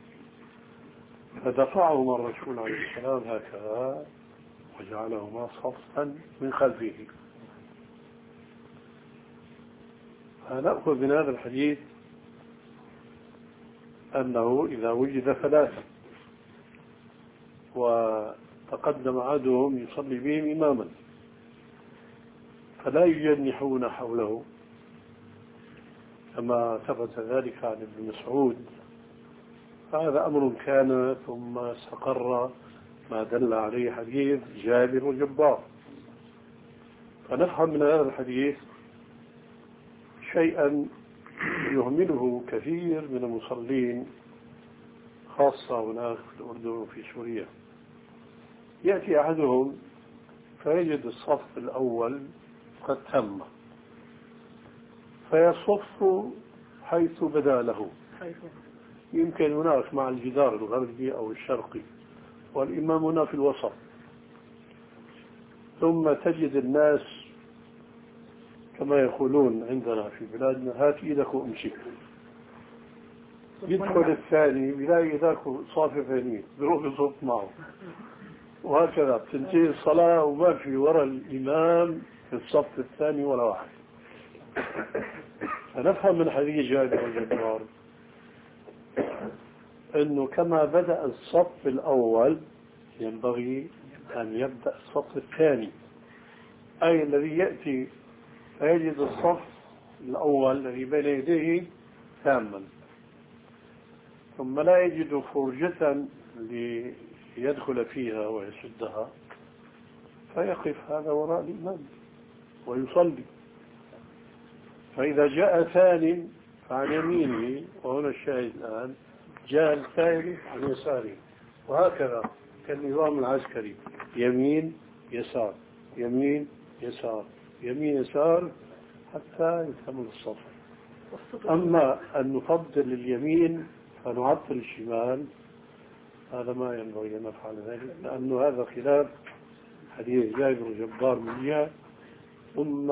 فدفعهما الرسول عليه السلام هكذا وجعلهما صفا من خلفه. فنأخذ من هذا الحديث أنه إذا وجد ثلاثة وتقدم أحدهم يصلي بهم إماما فلا يجنحون حوله، كما ثبت ذلك عن ابن مسعود، هذا أمر كان ثم استقر ما دل عليه حديث جابر وجبار. فنفهم من هذا الحديث شيئا يهمله كثير من المصلين خاصة هناك في الأردن وفي سوريا. يأتي أحدهم فيجد الصف الأول قد تم فيصف حيث بدا له، يمكن هناك مع الجدار الغربي أو الشرقي والإمام هنا في الوسط، ثم تجد الناس كما يقولون عندنا في بلادنا هات إيدك وامسك، يدخل الثاني بلاقي ذاك صافي ثاني بروح يصف معه، وهكذا بتنتهي الصلاة وما في وراء الإمام في الصف الثاني ولا واحد. فنفهم من حديث جابر وجبار أنه كما بدأ الصف الأول ينبغي أن يبدأ الصف الثاني، أي الذي يأتي فيجد الصف الأول الذي بين يديه تاما، ثم لا يجد فرجة ليدخل فيها ويسدها فيقف هذا وراء الإمام ويصلي. فإذا جاء ثاني فعن يمينه، وهنا الشاهد الآن جاء الثاني عن يساره، وهكذا كالنظام العسكري يمين يسار يمين يسار يمين يسار حتى يكمل الصف. أما أن نفضل اليمين فنعطل الشمال هذا ما ينبغي أن نفعل ذلك، لأنه هذا خلاف حديث جابر وجبار من جهة، ثم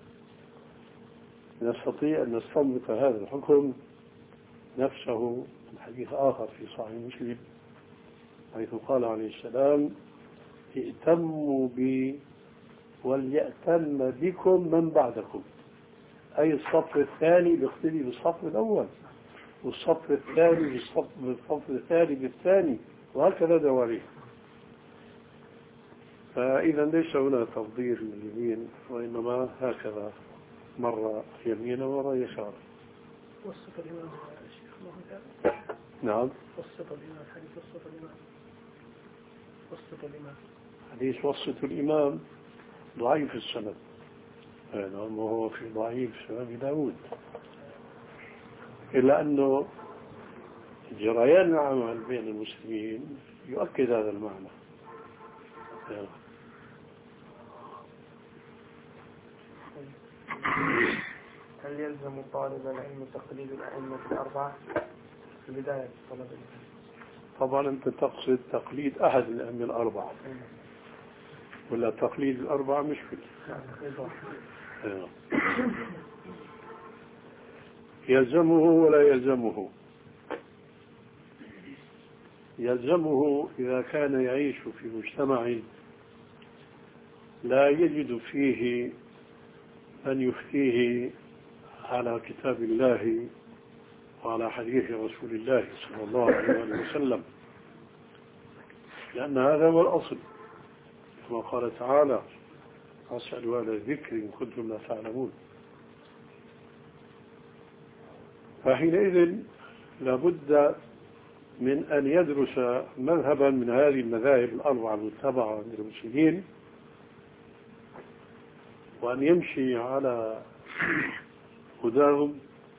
نستطيع أن نستنبط هذا الحكم نفسه من حديث آخر في صحيح مسلم حيث قال عليه السلام ائتموا بي وليأتم بكم من بعدكم، أي الصف الثاني بيقتدي بالصف الأول، والصف الثاني بالصف, بالصف الثاني بالثاني، وهكذا دواليه. فإذا ليس هنا تفضيل من اليمين، وإنما هكذا مرة يمينا ومرة يسارا. وسط الإمام يا شيخ الله. نعم. وسط الإمام، حديث وسط الإمام. وسط الإمام. حديث وسط الإمام ضعيف السند، نعم، وهو في ضعيف سنن داود، إلا أنه جريان العمل بين المسلمين يؤكد هذا المعنى. هل يلزم طالب العلم تقليد الأئمة الأربعة في بداية طلب العلم؟ طبعا أنت تقصد تقليد أحد الأئمة الأربعة ولا تقليد الأربعة؟ مشكلة. يلزمه ولا يلزمه؟ يلزمه إذا كان يعيش في مجتمع لا يجد فيه من يفتيه على كتاب الله وعلى حديث رسول الله صلى الله عليه وسلم، لأن هذا هو الأصل، كما قال تعالى: فاسألوا أهل الذكر إن كنتم لا تعلمون. فحينئذ لابد من أن يدرس مذهبا من هذه المذاهب الأربعة المتبعة عند المسلمين، وأن يمشي على هداهم،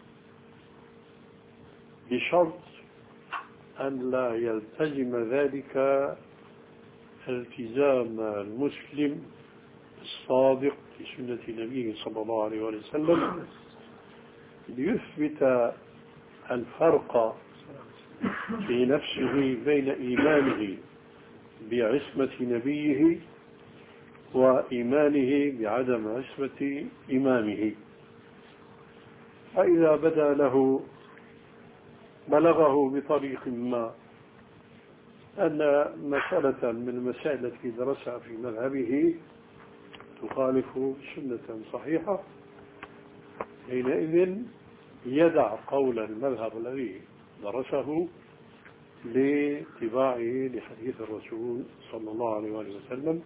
بشرط أن لا يلتزم ذلك التزام المسلم الصادق لسنة نبيه صلى الله عليه وسلم، ليثبت الفرق في نفسه بين إيمانه بعصمة نبيه وإيمانه بعدم عصمة إمامه. فإذا بدا له بلغه بطريق ما أن مسألة من المسائل التي درسها في مذهبه تخالف سنة صحيحة، حينئذ يدع قول المذهب الذي درسه لاتباعه لحديث الرسول صلى الله عليه وسلم،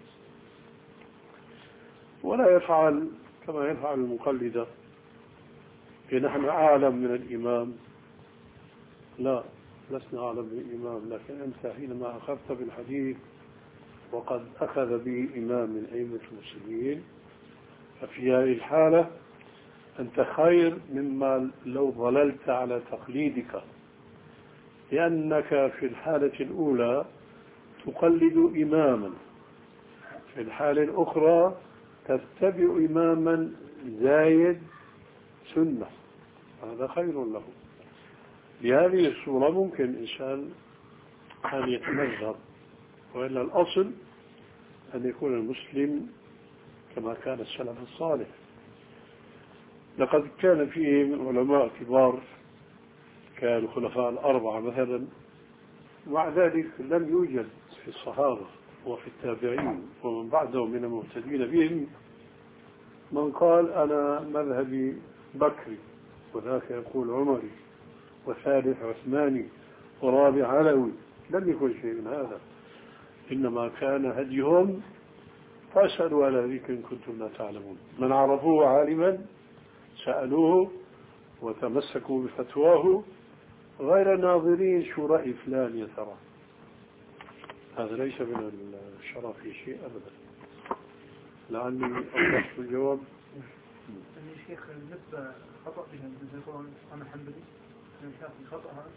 ولا يفعل كما يفعل المقلدة: نحن أعلم من الإمام. لا، لسنا أعلم من الإمام، لكن أنت حينما أخذت بالحديث وقد أخذ به إمام من أئمة المسلمين، ففي هذه الحالة أنت خير مما لو ضللت على تقليدك، لأنك في الحالة الأولى تقلد إماما، في الحالة الأخرى تتبع إماما زايد سنة، هذا خير له. بهذه الصورة ممكن الإنسان أن يتمذهب، وإلا الأصل أن يكون المسلم كما كان السلف الصالح. لقد كان فيهم علماء كبار كالخلفاء الأربعة مثلا، ومع ذلك لم يوجد في الصحابة وفي التابعين ومن بعدهم من المهتدين بهم من قال أنا مذهبي بكري، وذاك يقول عمري، وثالث عثماني، ورابع علوي. لم يكن شيء من هذا، إنما كان هديهم فاسألوا على ذكر إن كنتم لا تعلمون. من عرفوه عالما سألوه وتمسكوا بفتواه، غير ناظرين شو رأي فلان يا ترى. هذا ليس من الشرف في شيء أبدا. لعلي أوضحت الجواب. يا شيخ بالنسبة خطأ بهم يقولون أنا حنبلي، الخطأ هذا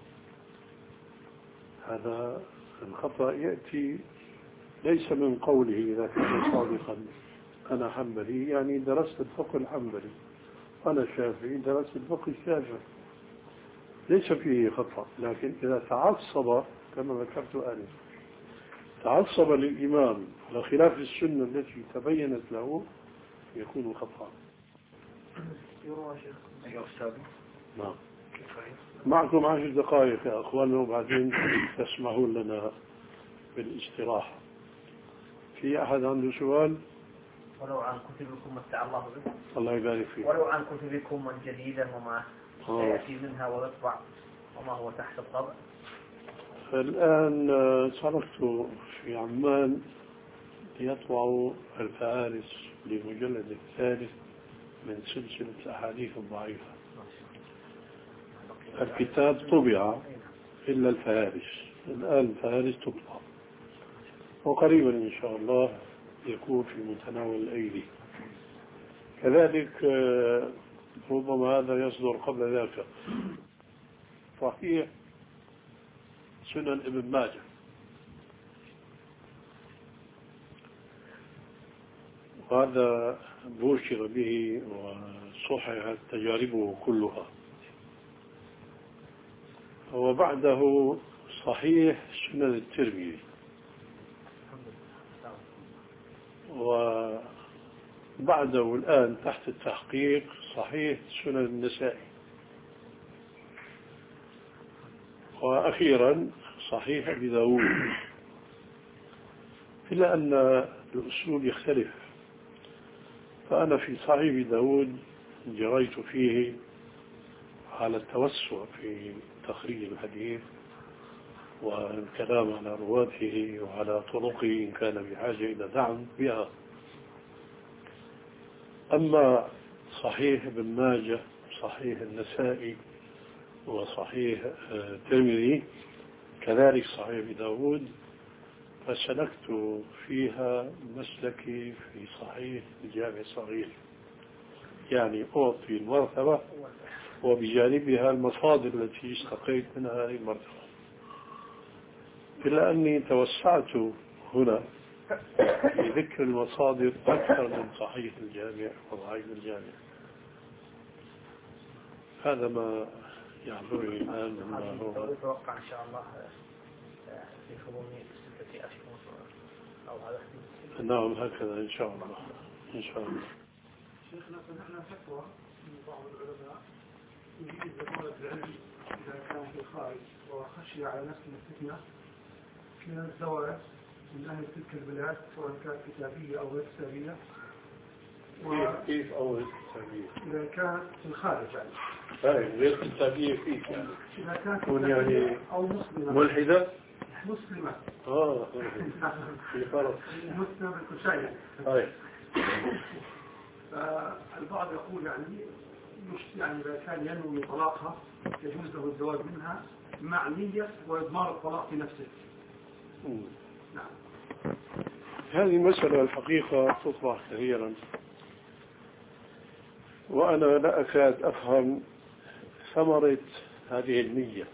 هذا الخطأ يأتي ليس من قوله إذا كان صادقا أنا حنبلي، يعني درست الفقه الحنبلي، أنا شافعي درست الفقه الشافعي، ليس فيه خطأ. لكن إذا تعصب كما ذكرت آنفا، تعصب للإمام على خلاف السنة التي تبينت له، يكون خطأ. يروى شيخ. أيها أستاذ. نعم. معكم عشر دقائق يا أخواننا، وبعدين تسمحون لنا بالاستراحة. في أحد عنده سؤال؟ ولو عن كتبكم متع الله به. الله يبارك فيك. ولو عن كتبكم من جديدا وما يأتي منها ويطبع وما هو تحت الطبع. الآن تركت في عمان يطبع الفهارس للمجلد الثالث من سلسلة أحاديث الضعيفة. الكتاب طبع إلا الفهارس، الآن الفهارس تطبع وقريبا إن شاء الله يكون في متناول الأيدي. كذلك ربما هذا يصدر قبل ذاك صحيح سنن ابن ماجه، وهذا بوشر به وصححت تجاربه كلها. وبعده صحيح سنن الترمذي، وبعده الآن تحت التحقيق صحيح سنن النسائي، وأخيرا صحيح أبي داود. إلا أن الأسلوب يختلف، فأنا في صحيح أبي داود جريت فيه على التوسع في تخريج الحديث والكلام على رواته وعلى طرقه إن كان بحاجة إلى دعم بها. أما صحيح ابن ماجه، صحيح النسائي، وصحيح الترمذي، كذلك صحيح أبي داود، فسلكت فيها مسلكي في صحيح الجامع الصغير، يعني أعطي المرتبة وبجانبها المصادر التي استقيت منها هذه المرتبة. إلا أني توسعت هنا في ذكر المصادر أكثر من صحيح الجامع وضعيف الجامع. هذا ما يحضرني الآن مما هو أتوقع إن شاء الله في فضول ستة أشهر أو هذا. نعم هكذا إن شاء الله إن شاء الله. شيخنا سمعنا فتوى من بعض العلماء يجيز لطالب العلم إذا كان في الخارج وخشي على نفسه الفتنة من الزواج من أهل تلك البلاد سواء كانت كتابية أو غير كتابية. كيف أو غير كتابية؟ إذا كان في الخارج يعني. طيب غير كتابية كيف يعني؟ إذا كانت يعني أو مسلمة. ملحدة؟ مسلمة. آه في فرق. مسلمة بالكشاية. طيب. فالبعض يقول يعني مش يعني إذا كان ينوي من طلاقها يجوز له الزواج منها مع نية وإضمار الطلاق في نفسه. نعم. هذه مسألة الحقيقة تطرح كثيرا، وأنا لا أكاد أفهم ثمرة هذه النية،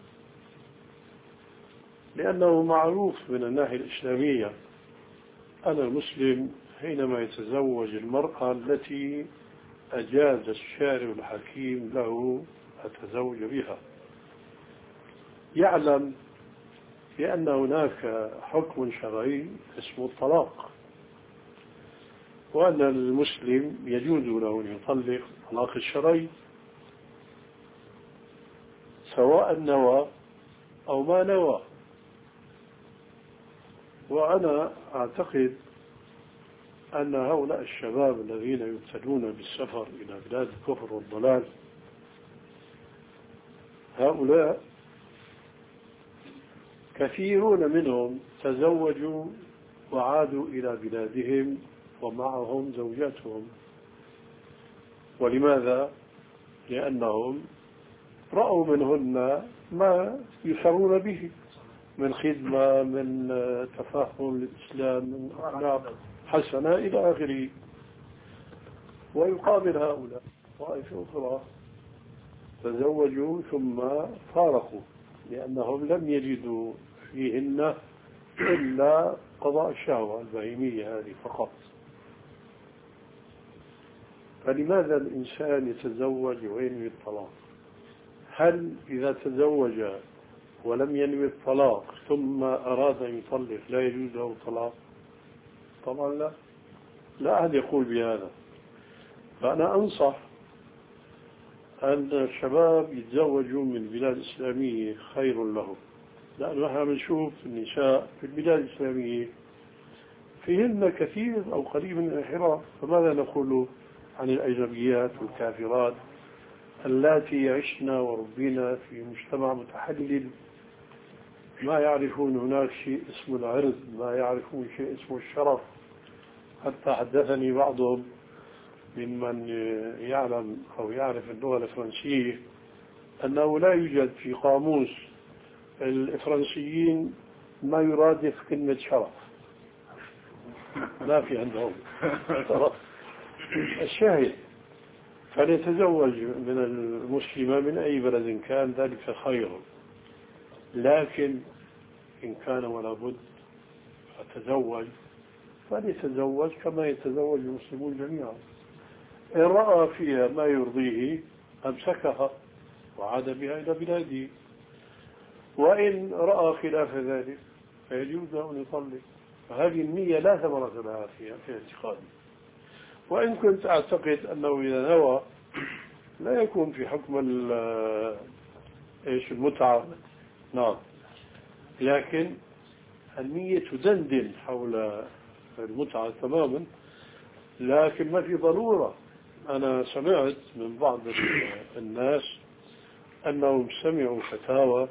لأنه معروف من الناحية الإسلامية أن المسلم حينما يتزوج المرأة التي أجاز الشارع الحكيم له التزوج بها يعلم بأن هناك حكم شرعي اسمه الطلاق، وأن المسلم يجوز له أن يطلق الطلاق الشرعي سواء نوى أو ما نوى. وأنا أعتقد أن هؤلاء الشباب الذين يبتلون بالسفر إلى بلاد الكفر والضلال هؤلاء كثيرون منهم تزوجوا وعادوا إلى بلادهم ومعهم زوجاتهم. ولماذا؟ لأنهم رأوا منهن ما يسرون به من خدمة، من تفهم للإسلام، من أخلاق حسنة إلى آخره. ويقابل هؤلاء طائفة أخرى تزوجوا ثم فارقوا لأنهم لم يجدوا فيهن إلا قضاء الشهوة البهيمية هذه فقط. فلماذا الإنسان يتزوج وينوي الطلاق؟ هل إذا تزوج ولم ينوي الطلاق ثم أراد أن يطلق لا يجوز له الطلاق؟ طبعا لا، لا أحد يقول بهذا. فأنا أنصح أن الشباب يتزوجوا من بلاد إسلامية خير لهم، لأنه نحن بنشوف النساء في البلاد الإسلامية فيهن كثير أو قليل من الانحراف. فماذا نقول عن الأجنبيات والكافرات اللاتي عشن وربينا في مجتمع متحلل، ما يعرفون هناك شيء اسمه العرض، ما يعرفون شيء اسمه الشرف. حتى حدثني بعضهم ممن يعلم أو يعرف اللغة الفرنسية أنه لا يوجد في قاموس الفرنسيين ما يرادف كلمة شرف، لا في عندهم شرف. الشاهد فليتزوج من المسلمة من أي بلد كان ذلك خير، لكن إن كان ولا بد فتزوج فليتزوج كما يتزوج المسلمون جميعا. إن رأى فيها ما يرضيه أمسكها وعاد بها إلى بلاده، وإن رأى خلاف ذلك فيجوز أن يطلق. فهذه النية لا ثمرة لها في اعتقادي. وإن كنت أعتقد أنه إذا نوى لا يكون في حكم إيش المتعة، نعم، لكن النية تدندن حول المتعة تماما، لكن ما في ضرورة. أنا سمعت من بعض الناس أنهم سمعوا فتاوى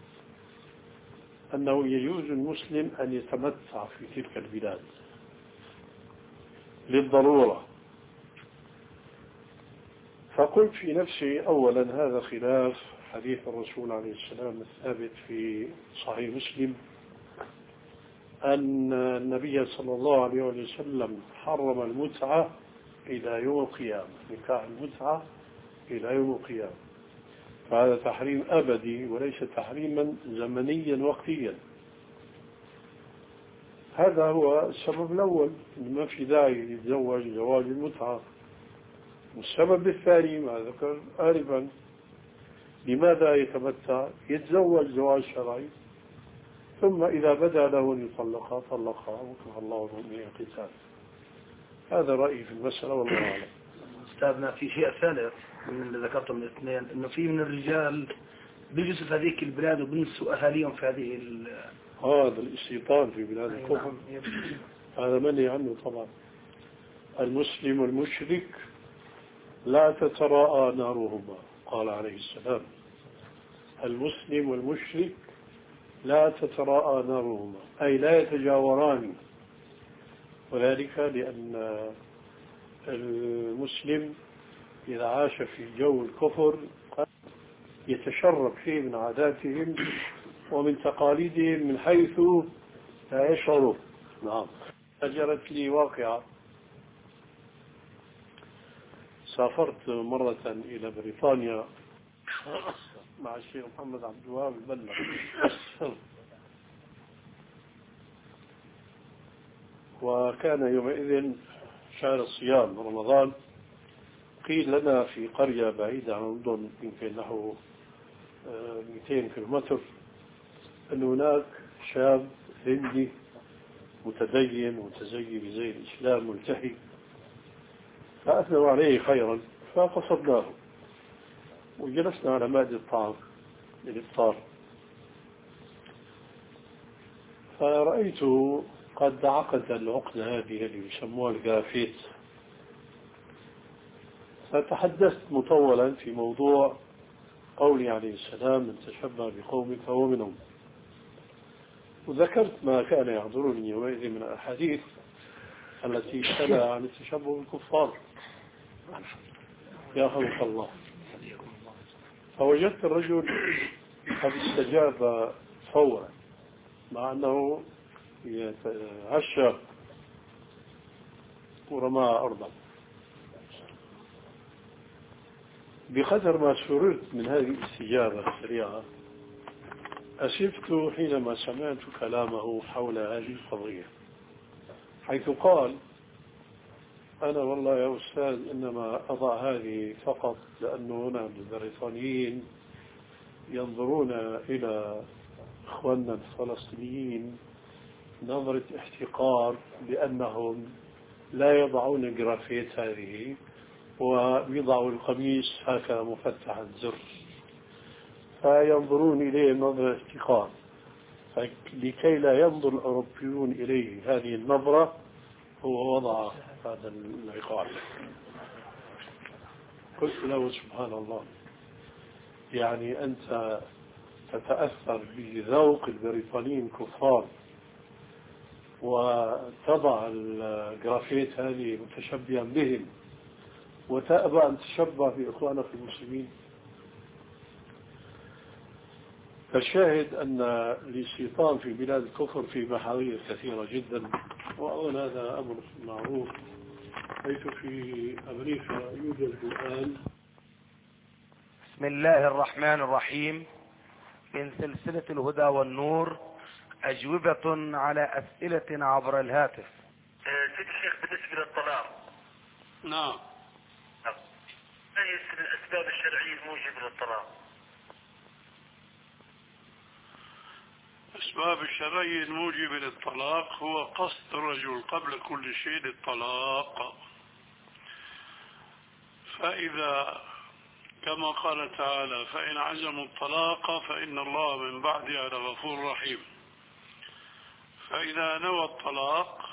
أنه يجوز المسلم أن يتمتع في تلك البلاد للضرورة. فقلت في نفسي أولا هذا خلاف حديث الرسول عليه السلام الثابت في صحيح مسلم أن النبي صلى الله عليه وسلم حرم المتعة إلى يوم القيامة، نكاح المتعة إلى يوم القيامة. فهذا تحريم أبدي وليس تحريما زمنيا وقتيا. هذا هو السبب الأول، ما في داعي يتزوج زواج المتعة. والسبب الثاني ما ذكر آنفا، لماذا يتمتع؟ يتزوج زواج شرعي ثم إذا بدا له أن يطلقها طلقها وكفى الله المؤمنين القتال. هذا رأيي في المسألة والله أعلم. أستاذنا في شيء ثالث من اللي ذكرته من الاثنين، إنه في من الرجال بيجلسوا في هذيك البلاد وبينسوا أهاليهم في هذه ال هذا الاستيطان في بلاد الكفر هذا منهي عنه طبعا. المسلم والمشرك لا تتراءى نارهما، قال عليه السلام المسلم والمشرك لا تتراءى نارهما، أي لا يتجاوران. وذلك لأن المسلم إذا عاش في جو الكفر يتشرب شيء من عاداتهم ومن تقاليدهم من حيث لا يشعرون. نعم. جرت لي واقعة، سافرت مرة إلى بريطانيا مع الشيخ محمد عبد الوهاب البنا، وكان يومئذ شهر الصيام رمضان. قيل لنا في قرية بعيدة عن لندن يمكن نحو مئتين كيلومتر أن هناك شاب هندي متدين متزي بزي الإسلام ملتحي، فأثنوا عليه خيرا فقصدناه وجلسنا على مائدة الطعام للإفطار، فرأيته قد عقد العقدة هذه اللي يسموها الجافيت. فتحدثت مطولا في موضوع قولي عليه السلام من تشبه بقوم فهو منهم، وذكرت ما كان يحضرني يومئذ من الأحاديث التي اشتبه عن التشبه بالكفار يا خلق الله. فوجدت الرجل قد استجاب فورا مع أنه يتعشى ورمى أرضا. بقدر ما سررت من هذه الاستجابة السريعة أسفت حينما سمعت كلامه حول هذه القضية، حيث قال أنا والله يا أستاذ إنما أضع هذه فقط لأنه هنا البريطانيين ينظرون إلى إخواننا الفلسطينيين نظرة احتقار لأنهم لا يضعون الجرافيت هذه ويضعوا القميص هكذا مفتح الزر، فينظرون إليه نظرة احتقار. فلكي لا ينظر الأوروبيون إليه هذه النظرة هو وضع هذا العقاب. قلت له سبحان الله، يعني أنت تتأثر بذوق البريطانيين الكفار وتضع الجرافيت هذه متشبها بهم وتأبى أن تشبه بإخوانك المسلمين. فالشاهد أن الاستيطان في بلاد الكفر في محاور كثيرة جدا، وأظن هذا أمر معروف، حيث في أمريكا يوجد الآن. بسم الله الرحمن الرحيم. من سلسلة الهدى والنور، أجوبة على أسئلة عبر الهاتف. سيد الشيخ، بالنسبة للطلاق، نعم، ما هي الأسباب الشرعية الموجبة للطلاق؟ الأسباب الشرعية الموجبة للطلاق هو قصد الرجل قبل كل شيء للطلاق. فإذا كما قال تعالى: فإن عزموا الطلاق فإن الله من بعدها لغفور رحيم. فإذا نوى الطلاق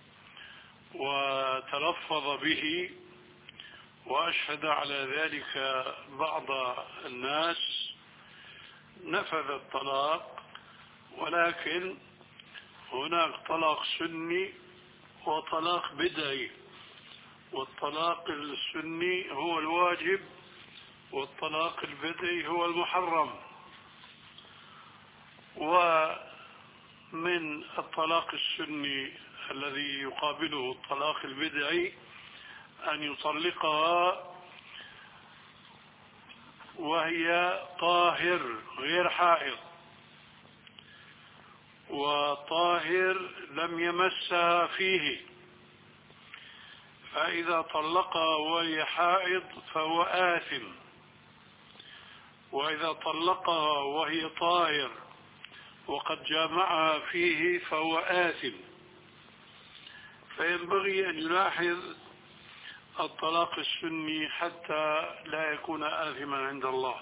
وتلفظ به وأشهد على ذلك بعض الناس نفذ الطلاق. ولكن هناك طلاق سني وطلاق بدعي، والطلاق السني هو الواجب والطلاق البدعي هو المحرم. ومن الطلاق السني الذي يقابله الطلاق البدعي أن يطلقها وهي طاهر غير حائض، وطاهر لم يمسها فيه. فإذا طلقها وهي حائض فهو آثم، وإذا طلقها وهي طاهر وقد جامعها فيه فهو آثم. فينبغي أن يلاحظ الطلاق السني حتى لا يكون آثما عند الله.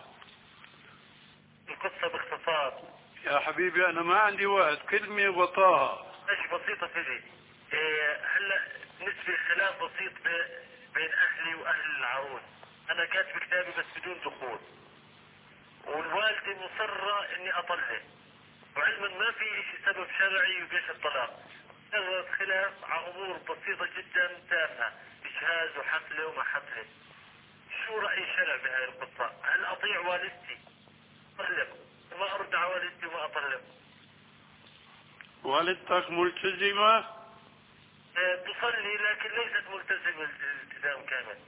القصة باختصار يا حبيبي أنا ما عندي وقت، كلمة وطاها. ماشي، بسيطة سيدي. إيه هلا نسبة خلاف بسيط بين أهلي وأهل العروس. أنا كاتب كتابي بس بدون دخول، والوالدة مصرة إني أطلق، وعلما ما في شيء سبب شرعي يبيح الطلاق. مجرد خلاف على أمور بسيطة جدا تافهة، إجهاز وحفلة وما حفلة. شو رأي الشرع بهذه القصة؟ هل أطيع والدتي أطلق وما أرد على والدتي وما أطلق؟ والدتك ملتزمة؟ أه تصلي لكن ليست ملتزمة الالتزام كامل.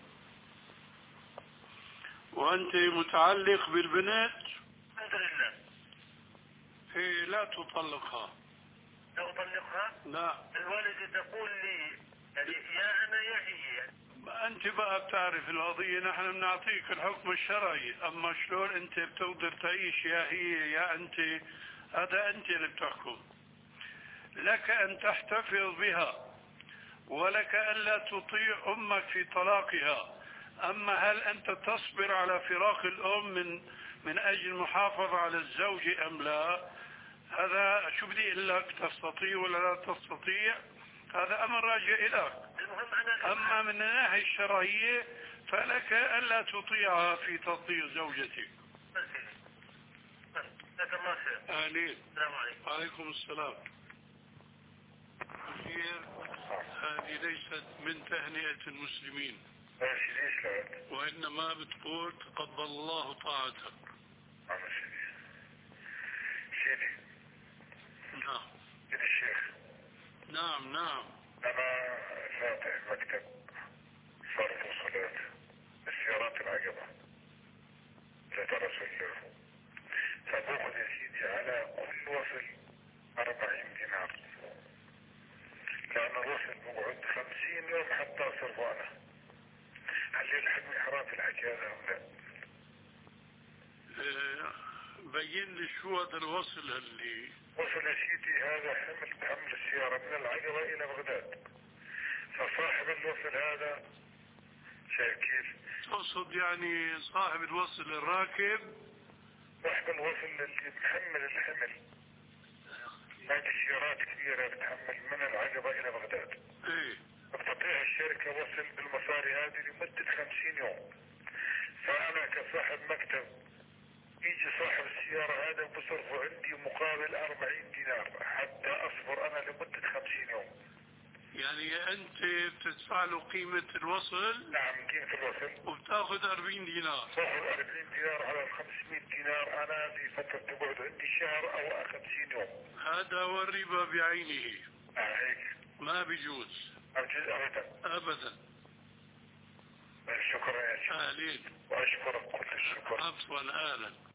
وأنت متعلق بالبنت؟ الحمد لله. إيه لا تطلقها. لا أطلقها؟ لا. الوالدة تقول لي يعني يا أنا يا هي يعني. أنت بقى بتعرف القضية، نحن بنعطيك الحكم الشرعي، أما شلون أنت بتقدر تعيش يا هي يا أنت، هذا أنت اللي بتحكم. لك أن تحتفظ بها، ولك ألا تطيع أمك في طلاقها. أما هل أنت تصبر على فراق الأم من من أجل المحافظة على الزوج أم لا؟ هذا شو بدي أقول لك، تستطيع ولا لا تستطيع، هذا أمر راجع إليك. أما من الناحية الشرعية فلك ألا تطيعها في تطيع زوجتك. جزاك الله خير. أهلين. السلام عليكم. وعليكم السلام. هذه ليست من تهنئة المسلمين، ماشي ليش لا؟ وإنما بتقول تقبل الله طاعتك. أنا سيدي سيدي نعم. سيدي الشيخ. نعم نعم. أنا فاتح مكتب صرف وصلات السيارات العجبة لترسل له، فباخذ يا سيدي على كل وصل أربعين دينار، لأن الوصل بقعد خمسين يوم حتى أصرف أنا. هل يلحقني حرام في الحكي هذا أم لا؟ اه بين لي شو هذا الوصل اللي وصل يا سيدي هذا حمل بحمل السيارة من العجبة إلى بغداد، فصاحب الوصل هذا شايف كيف؟ تقصد يعني صاحب الوصل الراكب؟ صاحب الوصل اللي محمل الحمل هذه سيارات كبيرة بتحمل من العقبة إلى بغداد. ايه بتعطيها الشركة وصل بالمصاري هذه لمدة خمسين يوم. فأنا كصاحب مكتب يجي صاحب السيارة هذا وبصرفه عندي مقابل أربعين دينار حتى أصبر أنا لمدة خمسين يوم. يعني انت بتدفع له قيمة الوصل؟ نعم قيمة الوصل. وبتاخذ أربعين دينار. باخذ أربعين دينار على خمسمائة دينار انا في فترة تقعد عندي شهر او خمسين يوم. هذا هو الربا بعينه. اه هيك. ما بيجوز. ما بيجوز ابدا. ابدا. شكرا يا شيخ. اهلين. واشكرك كل الشكر. عفوا اهلا.